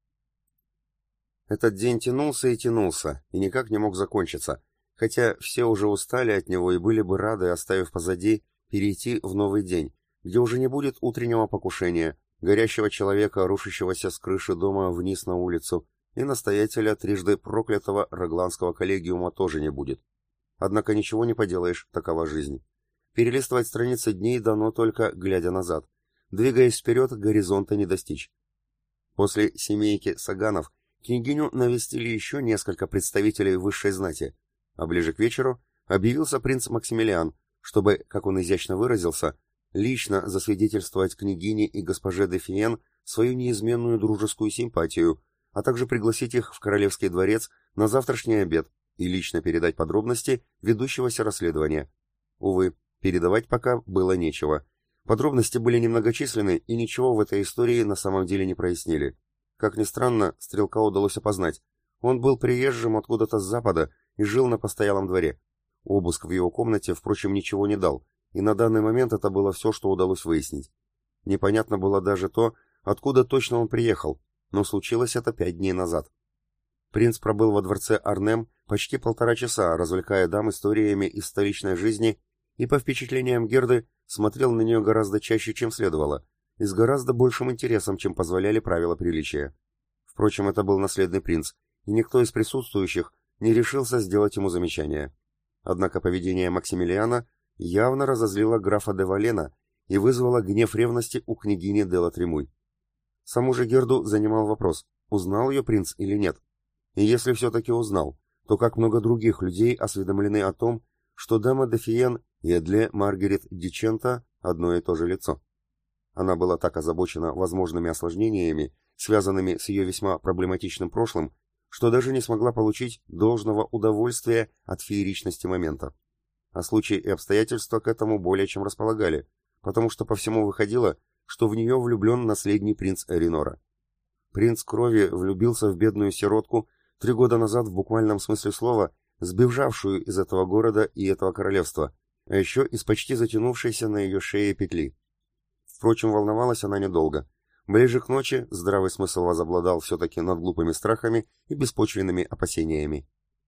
Этот день тянулся и тянулся, и никак не мог закончиться, хотя все уже устали от него и были бы рады, оставив позади, перейти в новый день, где уже не будет утреннего покушения, горящего человека, рушащегося с крыши дома вниз на улицу, и настоятеля трижды проклятого Рогланского коллегиума тоже не будет. Однако ничего не поделаешь, такова жизнь. Перелистывать страницы дней дано только, глядя назад. Двигаясь вперед, горизонта не достичь. После семейки Саганов княгиню навестили еще несколько представителей высшей знати, а ближе к вечеру объявился принц Максимилиан, чтобы, как он изящно выразился, лично засвидетельствовать княгине и госпоже де Фиен свою неизменную дружескую симпатию, а также пригласить их в Королевский дворец на завтрашний обед и лично передать подробности ведущегося расследования. Увы, передавать пока было нечего. Подробности были немногочисленны и ничего в этой истории на самом деле не прояснили. Как ни странно, стрелка удалось опознать. Он был приезжим откуда-то с запада и жил на постоялом дворе. Обыск в его комнате, впрочем, ничего не дал, и на данный момент это было все, что удалось выяснить. Непонятно было даже то, откуда точно он приехал, но случилось это пять дней назад. Принц пробыл во дворце Арнем почти полтора часа, развлекая дам историями из столичной жизни, и по впечатлениям Герды смотрел на нее гораздо чаще, чем следовало, и с гораздо большим интересом, чем позволяли правила приличия. Впрочем, это был наследный принц, и никто из присутствующих не решился сделать ему замечание. Однако поведение Максимилиана явно разозлило графа де Валена и вызвало гнев ревности у княгини де ла Тремуй. Саму же Герду занимал вопрос, узнал ее принц или нет. И если все-таки узнал, то как много других людей осведомлены о том, что дама де Фиен и Эдле Маргарет Дичента одно и то же лицо. Она была так озабочена возможными осложнениями, связанными с ее весьма проблематичным прошлым, что даже не смогла получить должного удовольствия от фееричности момента. А случаи и обстоятельства к этому более чем располагали, потому что по всему выходило, что в нее влюблен наследный принц Эринора. Принц крови влюбился в бедную сиротку три года назад в буквальном смысле слова, сбежавшую из этого города и этого королевства, а еще из почти затянувшейся на ее шее петли. Впрочем, волновалась она недолго. Ближе к ночи здравый смысл возобладал все-таки над глупыми страхами и беспочвенными опасениями.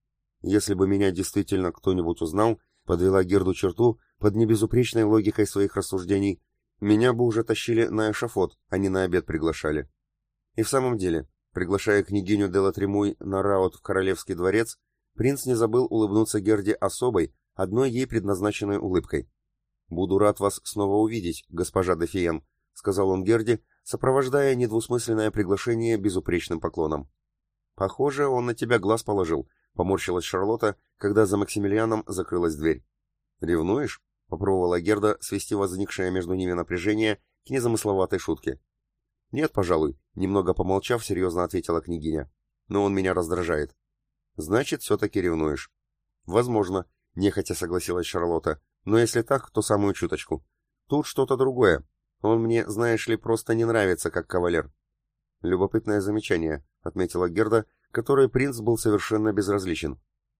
Если бы меня действительно кто-нибудь узнал, подвела Герду черту под небезупречной логикой своих рассуждений, меня бы уже тащили на эшафот, а не на обед приглашали. И в самом деле, приглашая княгиню де ла Тремуй на раут в Королевский дворец, принц не забыл улыбнуться Герде особой, одной ей предназначенной улыбкой. «Буду рад вас снова увидеть, госпожа де Фиен», — сказал он Герде, сопровождая недвусмысленное приглашение безупречным поклоном. «Похоже, он на тебя глаз положил», — поморщилась Шарлотта, когда за Максимилианом закрылась дверь. «Ревнуешь?» — попробовала Герда свести возникшее между ними напряжение к незамысловатой шутке. «Нет, пожалуй», — немного помолчав, серьезно ответила княгиня. «Но он меня раздражает». «Значит, все-таки ревнуешь». «Возможно», — нехотя согласилась Шарлотта. «Но если так, то самую чуточку. Тут что-то другое. Он мне, знаешь ли, просто не нравится, как кавалер». «Любопытное замечание», — отметила Герда, которой принц был совершенно безразличен.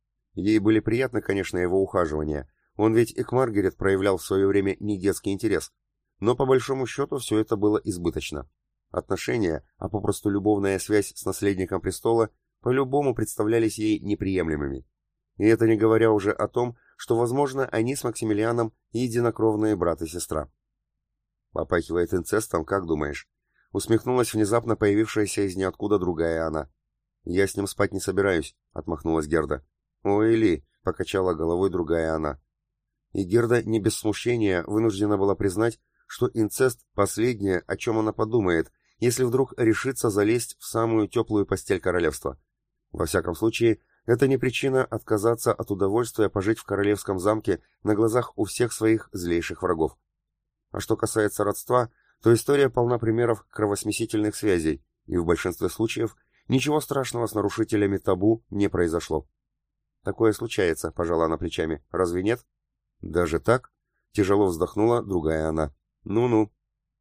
Ей были приятны, конечно, его ухаживания. Он ведь и к Маргарет проявлял в свое время не детский интерес. Но по большому счету все это было избыточно. Отношения, а попросту любовная связь с наследником престола, по-любому представлялись ей неприемлемыми. И это не говоря уже о том, что, возможно, они с Максимилианом единокровные брат и сестра. «Попахивает инцестом, как думаешь?» Усмехнулась внезапно появившаяся из ниоткуда другая она. «Я с ним спать не собираюсь», — отмахнулась Герда. «Ой, Ли», — покачала головой другая она. И Герда не без смущения вынуждена была признать, что инцест — последнее, о чем она подумает, если вдруг решится залезть в самую теплую постель королевства. Во всяком случае, это не причина отказаться от удовольствия пожить в королевском замке на глазах у всех своих злейших врагов. А что касается родства, то история полна примеров кровосмесительных связей, и в большинстве случаев ничего страшного с нарушителями табу не произошло. Такое случается, пожала она плечами. Разве нет? Даже так? Тяжело вздохнула другая она. Ну-ну.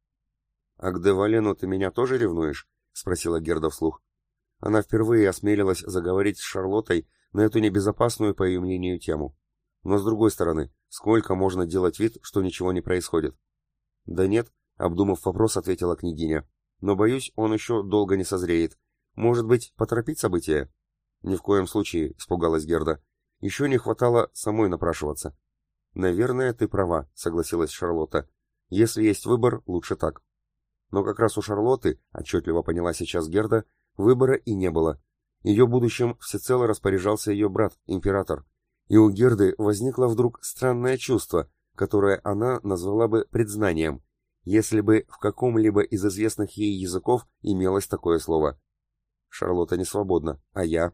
А к Девалену ты меня тоже ревнуешь? Спросила Герда вслух. Она впервые осмелилась заговорить с Шарлоттой на эту небезопасную, по ее мнению, тему. Но с другой стороны, сколько можно делать вид, что ничего не происходит? Да нет, обдумав вопрос, ответила княгиня. Но, боюсь, он еще долго не созреет. Может быть, поторопить события? Ни в коем случае, испугалась Герда. Еще не хватало самой напрашиваться. Наверное, ты права, согласилась Шарлотта. Если есть выбор, лучше так. Но как раз у Шарлотты, отчетливо поняла сейчас Герда, выбора и не было. Ее будущим всецело распоряжался ее брат, император. И у Герды возникло вдруг странное чувство, которое она назвала бы предзнанием, если бы в каком-либо из известных ей языков имелось такое слово. Шарлотта не свободна, а я?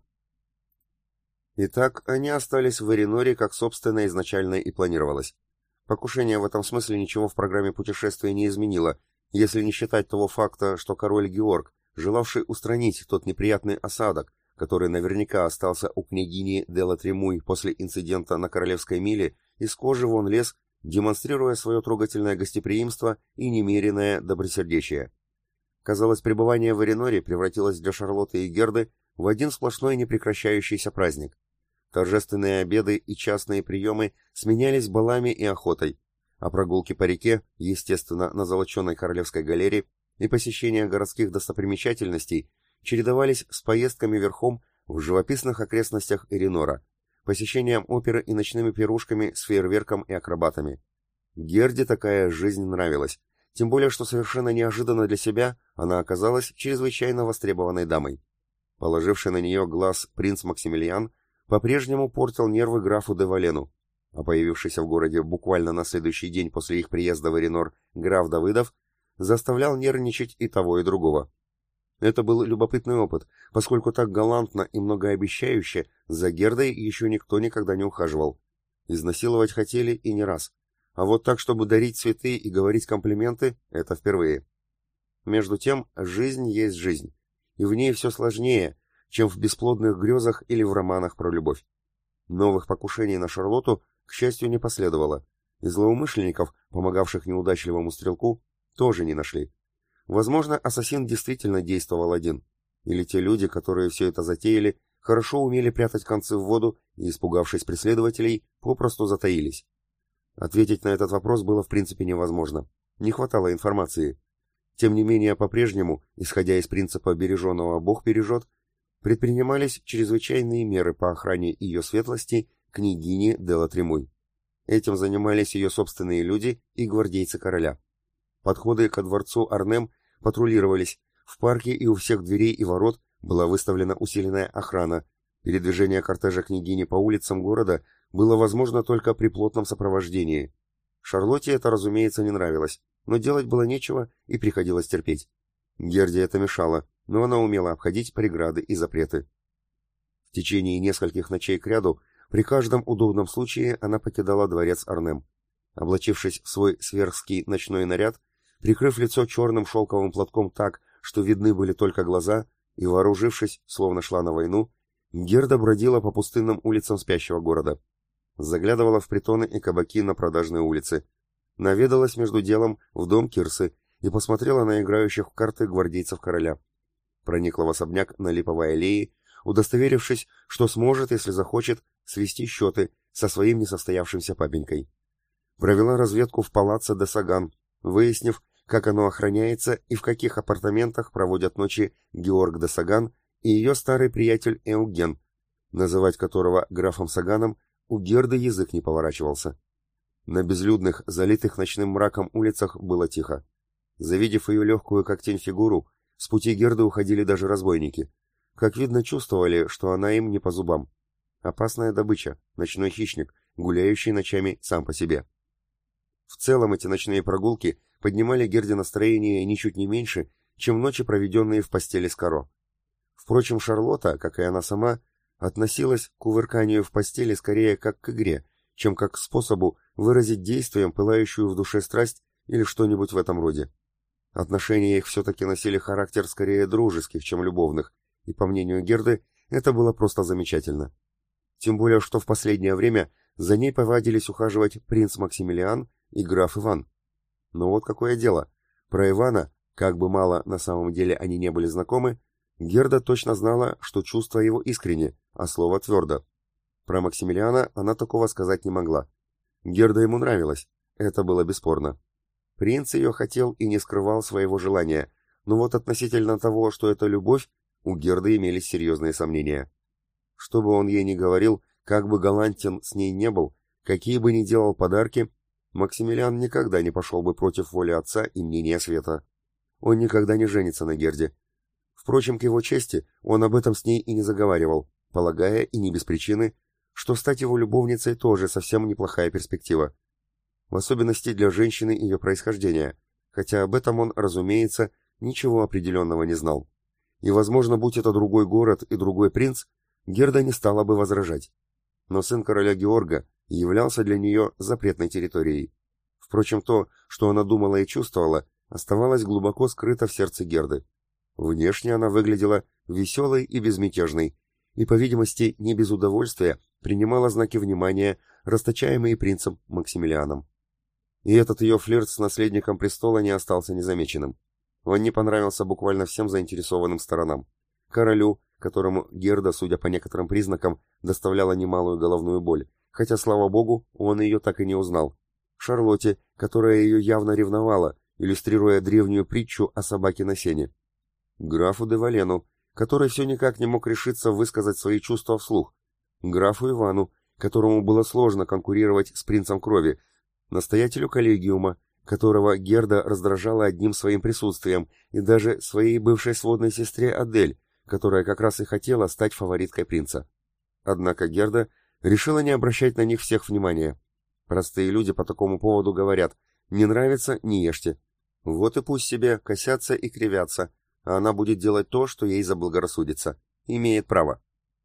Итак, они остались в Эриноре, как, собственно, изначально и планировалось. Покушение в этом смысле ничего в программе путешествия не изменило, если не считать того факта, что король Георг, желавший устранить тот неприятный осадок, который наверняка остался у княгини Дела Тремуй после инцидента на Королевской миле, из кожи вон лез, демонстрируя свое трогательное гостеприимство и немеренное добросердечие. Казалось, пребывание в Эриноре превратилось для Шарлотты и Герды в один сплошной непрекращающийся праздник. Торжественные обеды и частные приемы сменялись балами и охотой, а прогулки по реке, естественно, на золоченой королевской галере, и посещения городских достопримечательностей чередовались с поездками верхом в живописных окрестностях Эринора, посещением оперы и ночными пирушками с фейерверком и акробатами. Герде такая жизнь нравилась, тем более, что совершенно неожиданно для себя она оказалась чрезвычайно востребованной дамой. Положивший на нее глаз принц Максимилиан по-прежнему портил нервы графу де Валену, а появившийся в городе буквально на следующий день после их приезда в Эринор граф Давыдов заставлял нервничать и того, и другого. Это был любопытный опыт, поскольку так галантно и многообещающе за Гердой еще никто никогда не ухаживал. Изнасиловать хотели и не раз, а вот так, чтобы дарить цветы и говорить комплименты, это впервые. Между тем, жизнь есть жизнь, и в ней все сложнее, чем в бесплодных грезах или в романах про любовь. Новых покушений на Шарлотту, к счастью, не последовало, и злоумышленников, помогавших неудачливому стрелку, тоже не нашли. Возможно, ассасин действительно действовал один, или те люди, которые все это затеяли, хорошо умели прятать концы в воду и, испугавшись преследователей, попросту затаились. Ответить на этот вопрос было в принципе невозможно. Не хватало информации. Тем не менее, по-прежнему, исходя из принципа «береженого Бог бережет», предпринимались чрезвычайные меры по охране ее светлости княгини Дела Тремуй. Этим занимались ее собственные люди и гвардейцы короля. Подходы ко дворцу Арнем патрулировались, в парке и у всех дверей и ворот была выставлена усиленная охрана, передвижение кортежа княгини по улицам города было возможно только при плотном сопровождении. Шарлотте это, разумеется, не нравилось, но делать было нечего и приходилось терпеть. Герде это мешало, но она умела обходить преграды и запреты. В течение нескольких ночей кряду, при каждом удобном случае она покидала дворец Арнем. Облачившись в свой сверхский ночной наряд, прикрыв лицо черным шелковым платком так, что видны были только глаза, и вооружившись, словно шла на войну, Герда бродила по пустынным улицам спящего города. Заглядывала в притоны и кабаки на продажные улицы. Наведалась между делом в дом Кирсы и посмотрела на играющих в карты гвардейцев короля. Проникла в особняк на Липовой аллее, удостоверившись, что сможет, если захочет, свести счеты со своим несостоявшимся папенькой. Провела разведку в палаццо де Саган, выяснив, как оно охраняется и в каких апартаментах проводят ночи Георг де Саган и ее старый приятель Эуген, называть которого графом Саганом у Герды язык не поворачивался. На безлюдных, залитых ночным мраком улицах было тихо. Завидев ее легкую, как тень, фигуру, с пути Герды уходили даже разбойники. Как видно, чувствовали, что она им не по зубам. Опасная добыча, ночной хищник, гуляющий ночами сам по себе. В целом эти ночные прогулки поднимали Герде настроение ничуть не меньше, чем ночи, проведенные в постели с Каро. Впрочем, Шарлотта, как и она сама, относилась к кувырканию в постели скорее как к игре, чем как к способу выразить действием пылающую в душе страсть или что-нибудь в этом роде. Отношения их все-таки носили характер скорее дружеских, чем любовных, и, по мнению Герды, это было просто замечательно. Тем более, что в последнее время за ней повадились ухаживать принц Максимилиан и граф Иван. Но вот какое дело. Про Ивана, как бы мало на самом деле они не были знакомы, Герда точно знала, что чувство его искренне, а слово твердо. Про Максимилиана она такого сказать не могла. Герда ему нравилась, это было бесспорно. Принц ее хотел и не скрывал своего желания, но вот относительно того, что это любовь, у Герды имелись серьезные сомнения. Что бы он ей ни говорил, как бы галантен с ней не был, какие бы ни делал подарки, Максимилиан никогда не пошел бы против воли отца и мнения Света. Он никогда не женится на Герде. Впрочем, к его чести, он об этом с ней и не заговаривал, полагая, и не без причины, что стать его любовницей тоже совсем неплохая перспектива. В особенности для женщины ее происхождения, хотя об этом он, разумеется, ничего определенного не знал. И, возможно, будь это другой город и другой принц, Герда не стала бы возражать. Но сын короля Георга являлся для нее запретной территорией. Впрочем, то, что она думала и чувствовала, оставалось глубоко скрыто в сердце Герды. Внешне она выглядела веселой и безмятежной, и, по видимости, не без удовольствия принимала знаки внимания, расточаемые принцем Максимилианом. И этот ее флирт с наследником престола не остался незамеченным. Он не понравился буквально всем заинтересованным сторонам. Королю, которому Герда, судя по некоторым признакам, доставляла немалую головную боль, хотя, слава богу, он ее так и не узнал. Шарлотте, которая ее явно ревновала, иллюстрируя древнюю притчу о собаке на сене. Графу де Валену, который все никак не мог решиться высказать свои чувства вслух. Графу Ивану, которому было сложно конкурировать с принцем крови, настоятелю коллегиума, которого Герда раздражала одним своим присутствием, и даже своей бывшей сводной сестре Адель, которая как раз и хотела стать фавориткой принца. Однако Герда решила не обращать на них всех внимания. Простые люди по такому поводу говорят: «Не нравится — не ешьте». Вот и пусть себе косятся и кривятся, а она будет делать то, что ей заблагорассудится. Имеет право.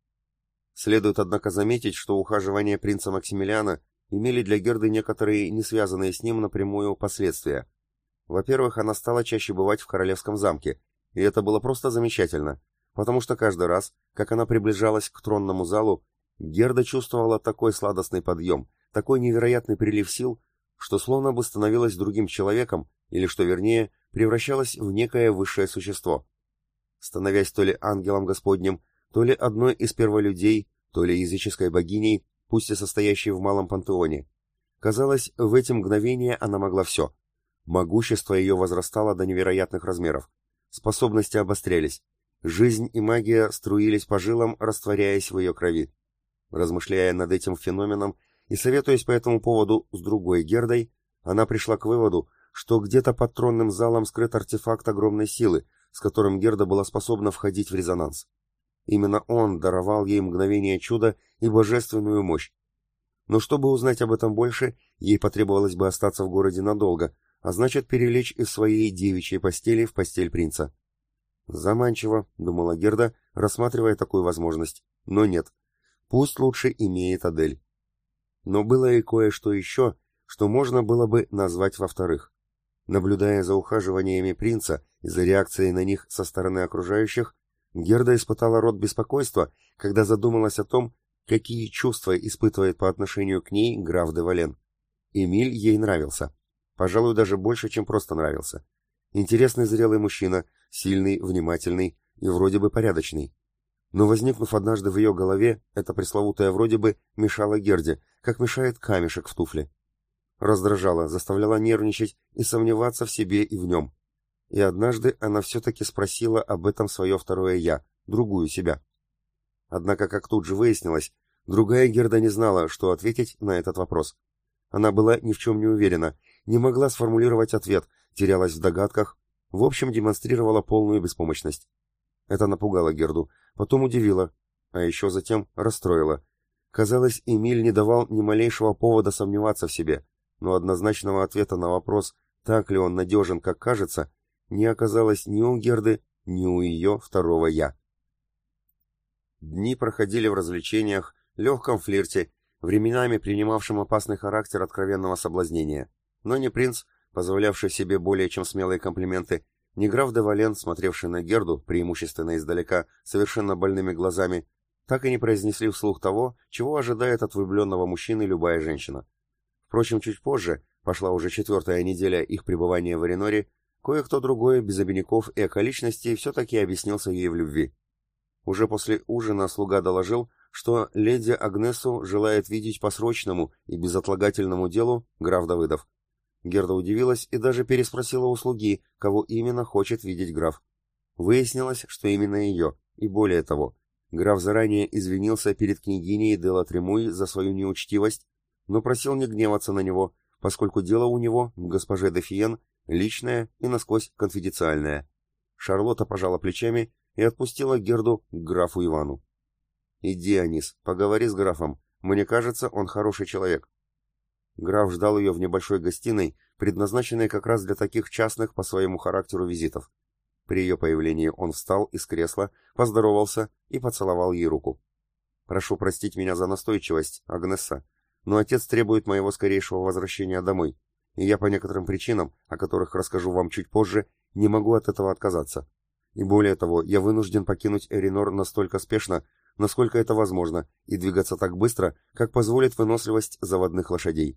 Следует, однако, заметить, что ухаживания принца Максимилиана имели для Герды некоторые не связанные с ним напрямую последствия. Во-первых, она стала чаще бывать в королевском замке, и это было просто замечательно, потому что каждый раз, как она приближалась к тронному залу, Герда чувствовала такой сладостный подъем, такой невероятный прилив сил, что словно бы становилась другим человеком, или, что вернее, превращалась в некое высшее существо. Становясь то ли ангелом Господним, то ли одной из перволюдей, то ли языческой богиней, пусть и состоящей в малом пантеоне. Казалось, в эти мгновения она могла все. Могущество ее возрастало до невероятных размеров. Способности обострялись. Жизнь и магия струились по жилам, растворяясь в ее крови. Размышляя над этим феноменом и советуясь по этому поводу с другой Гердой, она пришла к выводу, что где-то под тронным залом скрыт артефакт огромной силы, с которым Герда была способна входить в резонанс. Именно он даровал ей мгновение чуда и божественную мощь. Но чтобы узнать об этом больше, ей потребовалось бы остаться в городе надолго, а значит перелечь из своей девичьей постели в постель принца. Заманчиво, думала Герда, рассматривая такую возможность. Но нет. Пусть лучше имеет Адель. Но было и кое-что еще, что можно было бы назвать во-вторых. Наблюдая за ухаживаниями принца и за реакцией на них со стороны окружающих, Герда испытала род беспокойства, когда задумалась о том, какие чувства испытывает по отношению к ней граф де Вален. Эмиль ей нравился. Пожалуй, даже больше, чем просто нравился. Интересный зрелый мужчина, сильный, внимательный и вроде бы порядочный. Но возникнув однажды в ее голове, это пресловутое вроде бы мешало Герде, как мешает камешек в туфле. Раздражало, заставляло нервничать и сомневаться в себе и в нем. И однажды она все-таки спросила об этом свое второе «я», другую себя. Однако, как тут же выяснилось, другая Герда не знала, что ответить на этот вопрос. Она была ни в чем не уверена, не могла сформулировать ответ, терялась в догадках, в общем, демонстрировала полную беспомощность. Это напугало Герду, потом удивило, а еще затем расстроило. Казалось, Эмиль не давал ни малейшего повода сомневаться в себе, но однозначного ответа на вопрос, так ли он надежен, как кажется, не оказалось ни у Герды, ни у ее второго «я». Дни проходили в развлечениях, легком флирте, временами принимавшем опасный характер откровенного соблазнения. Но ни принц, позволявший себе более чем смелые комплименты, ни граф де Вален, смотревший на Герду, преимущественно издалека, совершенно больными глазами, так и не произнесли вслух того, чего ожидает от влюбленного мужчины любая женщина. Впрочем, чуть позже, пошла уже четвертая неделя их пребывания в Эреноре, кое-кто другой, без обиняков и околичностей, все-таки объяснился ей в любви. Уже после ужина слуга доложил, что леди Агнесу желает видеть по срочному и безотлагательному делу граф Давыдов. Герда удивилась и даже переспросила у слуги, кого именно хочет видеть граф. Выяснилось, что именно ее, и более того, граф заранее извинился перед княгиней де ла Тремуй за свою неучтивость, но просил не гневаться на него, поскольку дело у него, госпоже де Фиен, личное и насквозь конфиденциальное. Шарлотта пожала плечами и отпустила Герду к графу Ивану. «Иди, Анис, поговори с графом. Мне кажется, он хороший человек». Граф ждал ее в небольшой гостиной, предназначенной как раз для таких частных по своему характеру визитов. При ее появлении он встал из кресла, поздоровался и поцеловал ей руку. «Прошу простить меня за настойчивость, Агнесса, но отец требует моего скорейшего возвращения домой, и я по некоторым причинам, о которых расскажу вам чуть позже, не могу от этого отказаться. И более того, я вынужден покинуть Эринор настолько спешно, насколько это возможно, и двигаться так быстро, как позволит выносливость заводных лошадей.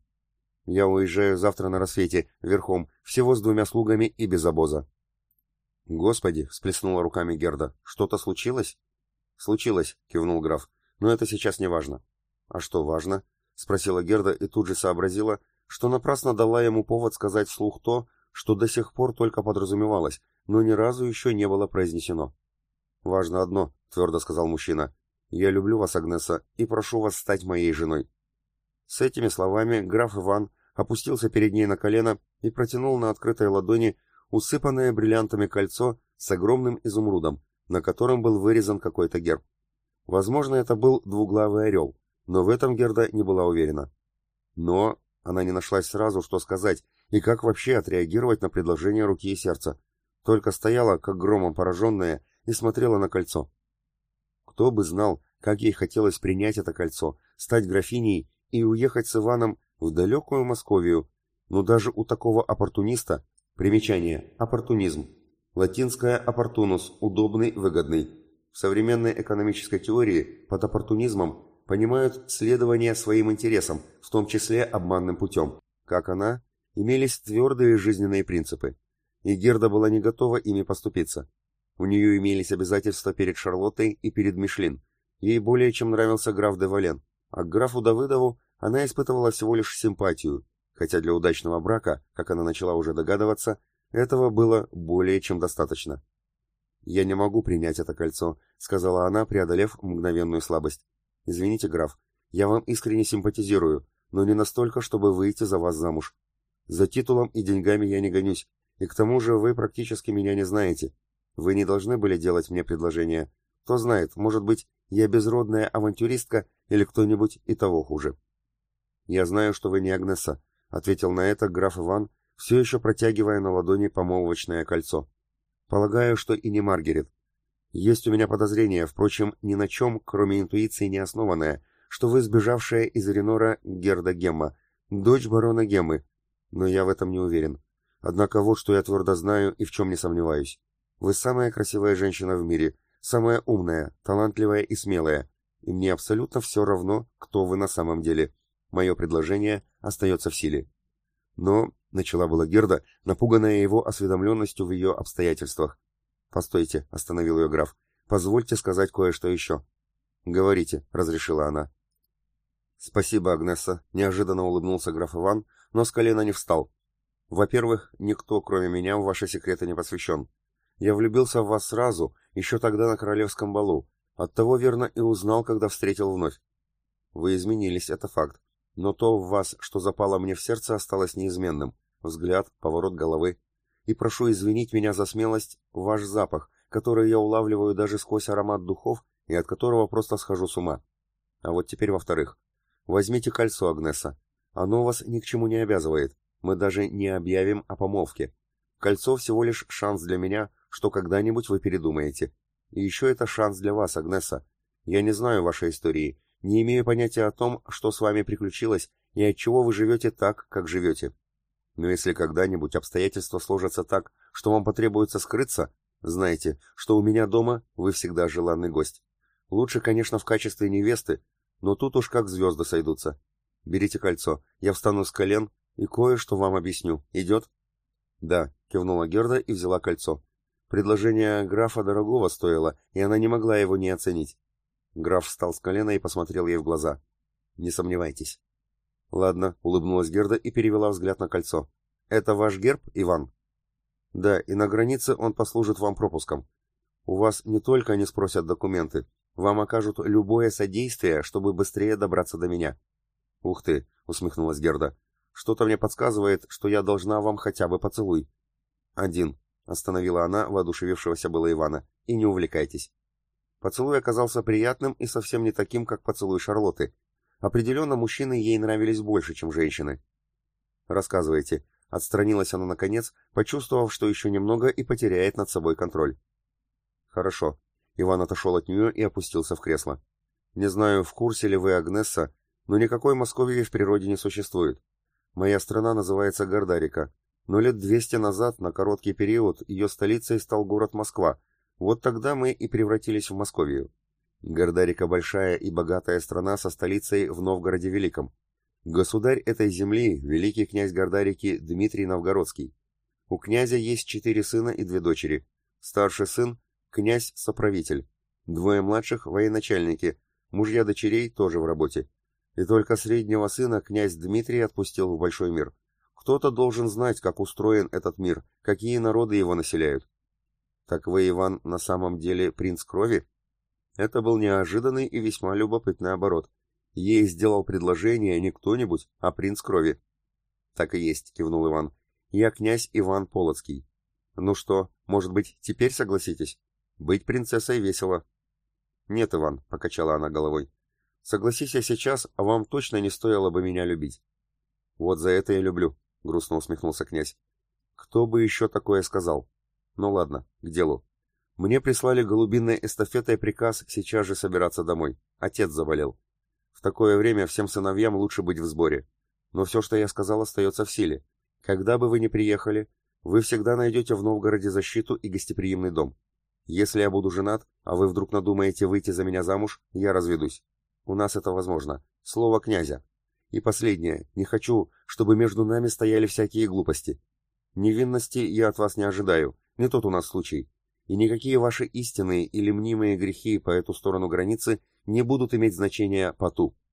Я уезжаю завтра на рассвете, верхом, всего с двумя слугами и без обоза». «Господи!» — всплеснула руками Герда. «Что-то случилось?» «Случилось», — кивнул граф, — «но это сейчас не важно». «А что важно?» — спросила Герда и тут же сообразила, что напрасно дала ему повод сказать вслух то, что до сих пор только подразумевалось, но ни разу еще не было произнесено. «Важно одно», — твердо сказал мужчина. «Я люблю вас, Агнеса, и прошу вас стать моей женой». С этими словами граф Иван опустился перед ней на колено и протянул на открытой ладони усыпанное бриллиантами кольцо с огромным изумрудом, на котором был вырезан какой-то герб. Возможно, это был двуглавый орел, но в этом Герда не была уверена. Но она не нашлась сразу, что сказать, и как вообще отреагировать на предложение руки и сердца. Только стояла, как громом пораженная, и смотрела на кольцо. Кто бы знал, как ей хотелось принять это кольцо, стать графиней и уехать с Иваном в далекую Московию, но даже у такого оппортуниста. Примечание. Оппортунизм. Латинское opportunus – удобный, выгодный. В современной экономической теории под оппортунизмом понимают следование своим интересам, в том числе обманным путем. Как она, имелись твердые жизненные принципы. И Герда была не готова ими поступиться. У нее имелись обязательства перед Шарлоттой и перед Мишлин. Ей более чем нравился граф де Вален, а к графу Давыдову она испытывала всего лишь симпатию, хотя для удачного брака, как она начала уже догадываться, этого было более чем достаточно. «Я не могу принять это кольцо», — сказала она, преодолев мгновенную слабость. «Извините, граф, я вам искренне симпатизирую, но не настолько, чтобы выйти за вас замуж. За титулом и деньгами я не гонюсь, и к тому же вы практически меня не знаете. Вы не должны были делать мне предложение. Кто знает, может быть, я безродная авантюристка или кто-нибудь и того хуже». «Я знаю, что вы не Агнеса», — ответил на это граф Иван, все еще протягивая на ладони помолвочное кольцо. «Полагаю, что и не Маргарет. Есть у меня подозрение, впрочем, ни на чем, кроме интуиции не основанное, что вы сбежавшая из Эринора Герда Гемма, дочь барона Геммы, но я в этом не уверен. Однако вот что я твердо знаю и в чем не сомневаюсь. Вы самая красивая женщина в мире, самая умная, талантливая и смелая, и мне абсолютно все равно, кто вы на самом деле. Мое предложение остается в силе». «Но», — начала была Герда, напуганная его осведомленностью в ее обстоятельствах. «Постойте», — остановил ее граф, — «позвольте сказать кое-что еще». «Говорите», — разрешила она. «Спасибо, Агнесса», — неожиданно улыбнулся граф Иван, но с колена не встал. «Во-первых, никто, кроме меня, в ваши секреты не посвящен. Я влюбился в вас сразу, еще тогда на королевском балу, оттого верно и узнал, когда встретил вновь. Вы изменились, это факт. Но то в вас, что запало мне в сердце, осталось неизменным. Взгляд, поворот головы. И прошу извинить меня за смелость, ваш запах, который я улавливаю даже сквозь аромат духов и от которого просто схожу с ума. А вот теперь во-вторых. Возьмите кольцо, Агнеса. Оно вас ни к чему не обязывает. Мы даже не объявим о помолвке. Кольцо всего лишь шанс для меня, что когда-нибудь вы передумаете. И еще это шанс для вас, Агнеса. Я не знаю вашей истории, не имею понятия о том, что с вами приключилось и отчего вы живете так, как живете. Но если когда-нибудь обстоятельства сложатся так, что вам потребуется скрыться, знайте, что у меня дома вы всегда желанный гость. Лучше, конечно, в качестве невесты, но тут уж как звезды сойдутся. Берите кольцо, я встану с колен и кое-что вам объясню. Идет?» «Да», — кивнула Герда и взяла кольцо. Предложение графа дорогого стоило, и она не могла его не оценить. Граф встал с колена и посмотрел ей в глаза. «Не сомневайтесь». «Ладно», — улыбнулась Герда и перевела взгляд на кольцо. «Это ваш герб, Иван?» «Да, и на границе он послужит вам пропуском. У вас не только не спросят документы, вам окажут любое содействие, чтобы быстрее добраться до меня». «Ух ты», — усмехнулась Герда. «Что-то мне подсказывает, что я должна вам хотя бы поцелуй». «Один», — остановила она воодушевившегося было Ивана. «И не увлекайтесь». Поцелуй оказался приятным и совсем не таким, как поцелуй Шарлотты. Определенно, мужчины ей нравились больше, чем женщины. «Рассказывайте», — отстранилась она наконец, почувствовав, что еще немного и потеряет над собой контроль. «Хорошо». Иван отошел от нее и опустился в кресло. «Не знаю, в курсе ли вы, Агнесса, но никакой Московии в природе не существует. Моя страна называется Гордарика, но лет двести назад, на короткий период, ее столицей стал город Москва. Вот тогда мы и превратились в Московию. Гордарика большая и богатая страна со столицей в Новгороде Великом. Государь этой земли, великий князь Гордарики Дмитрий Новгородский. У князя есть четыре сына и две дочери. Старший сын – князь-соправитель. Двое младших – военачальники. Мужья дочерей тоже в работе. И только среднего сына князь Дмитрий отпустил в большой мир. Кто-то должен знать, как устроен этот мир, какие народы его населяют. Так вы, Иван, на самом деле принц крови? Это был неожиданный и весьма любопытный оборот. Ей сделал предложение не кто-нибудь, а принц крови. Так и есть, кивнул Иван. Я князь Иван Полоцкий. Ну что, может быть, теперь согласитесь? Быть принцессой весело. Нет, Иван, покачала она головой. Согласись я сейчас, а вам точно не стоило бы меня любить. Вот за это я люблю, грустно усмехнулся князь. Кто бы еще такое сказал? Ну ладно, к делу. Мне прислали голубиной эстафетой приказ сейчас же собираться домой. Отец заболел. В такое время всем сыновьям лучше быть в сборе. Но все, что я сказал, остается в силе. Когда бы вы ни приехали, вы всегда найдете в Новгороде защиту и гостеприимный дом. Если я буду женат, а вы вдруг надумаете выйти за меня замуж, я разведусь. У нас это возможно. Слово князя. И последнее. Не хочу, чтобы между нами стояли всякие глупости. Невинности я от вас не ожидаю. Не тот у нас случай. И никакие ваши истинные или мнимые грехи по эту сторону границы не будут иметь значения по ту.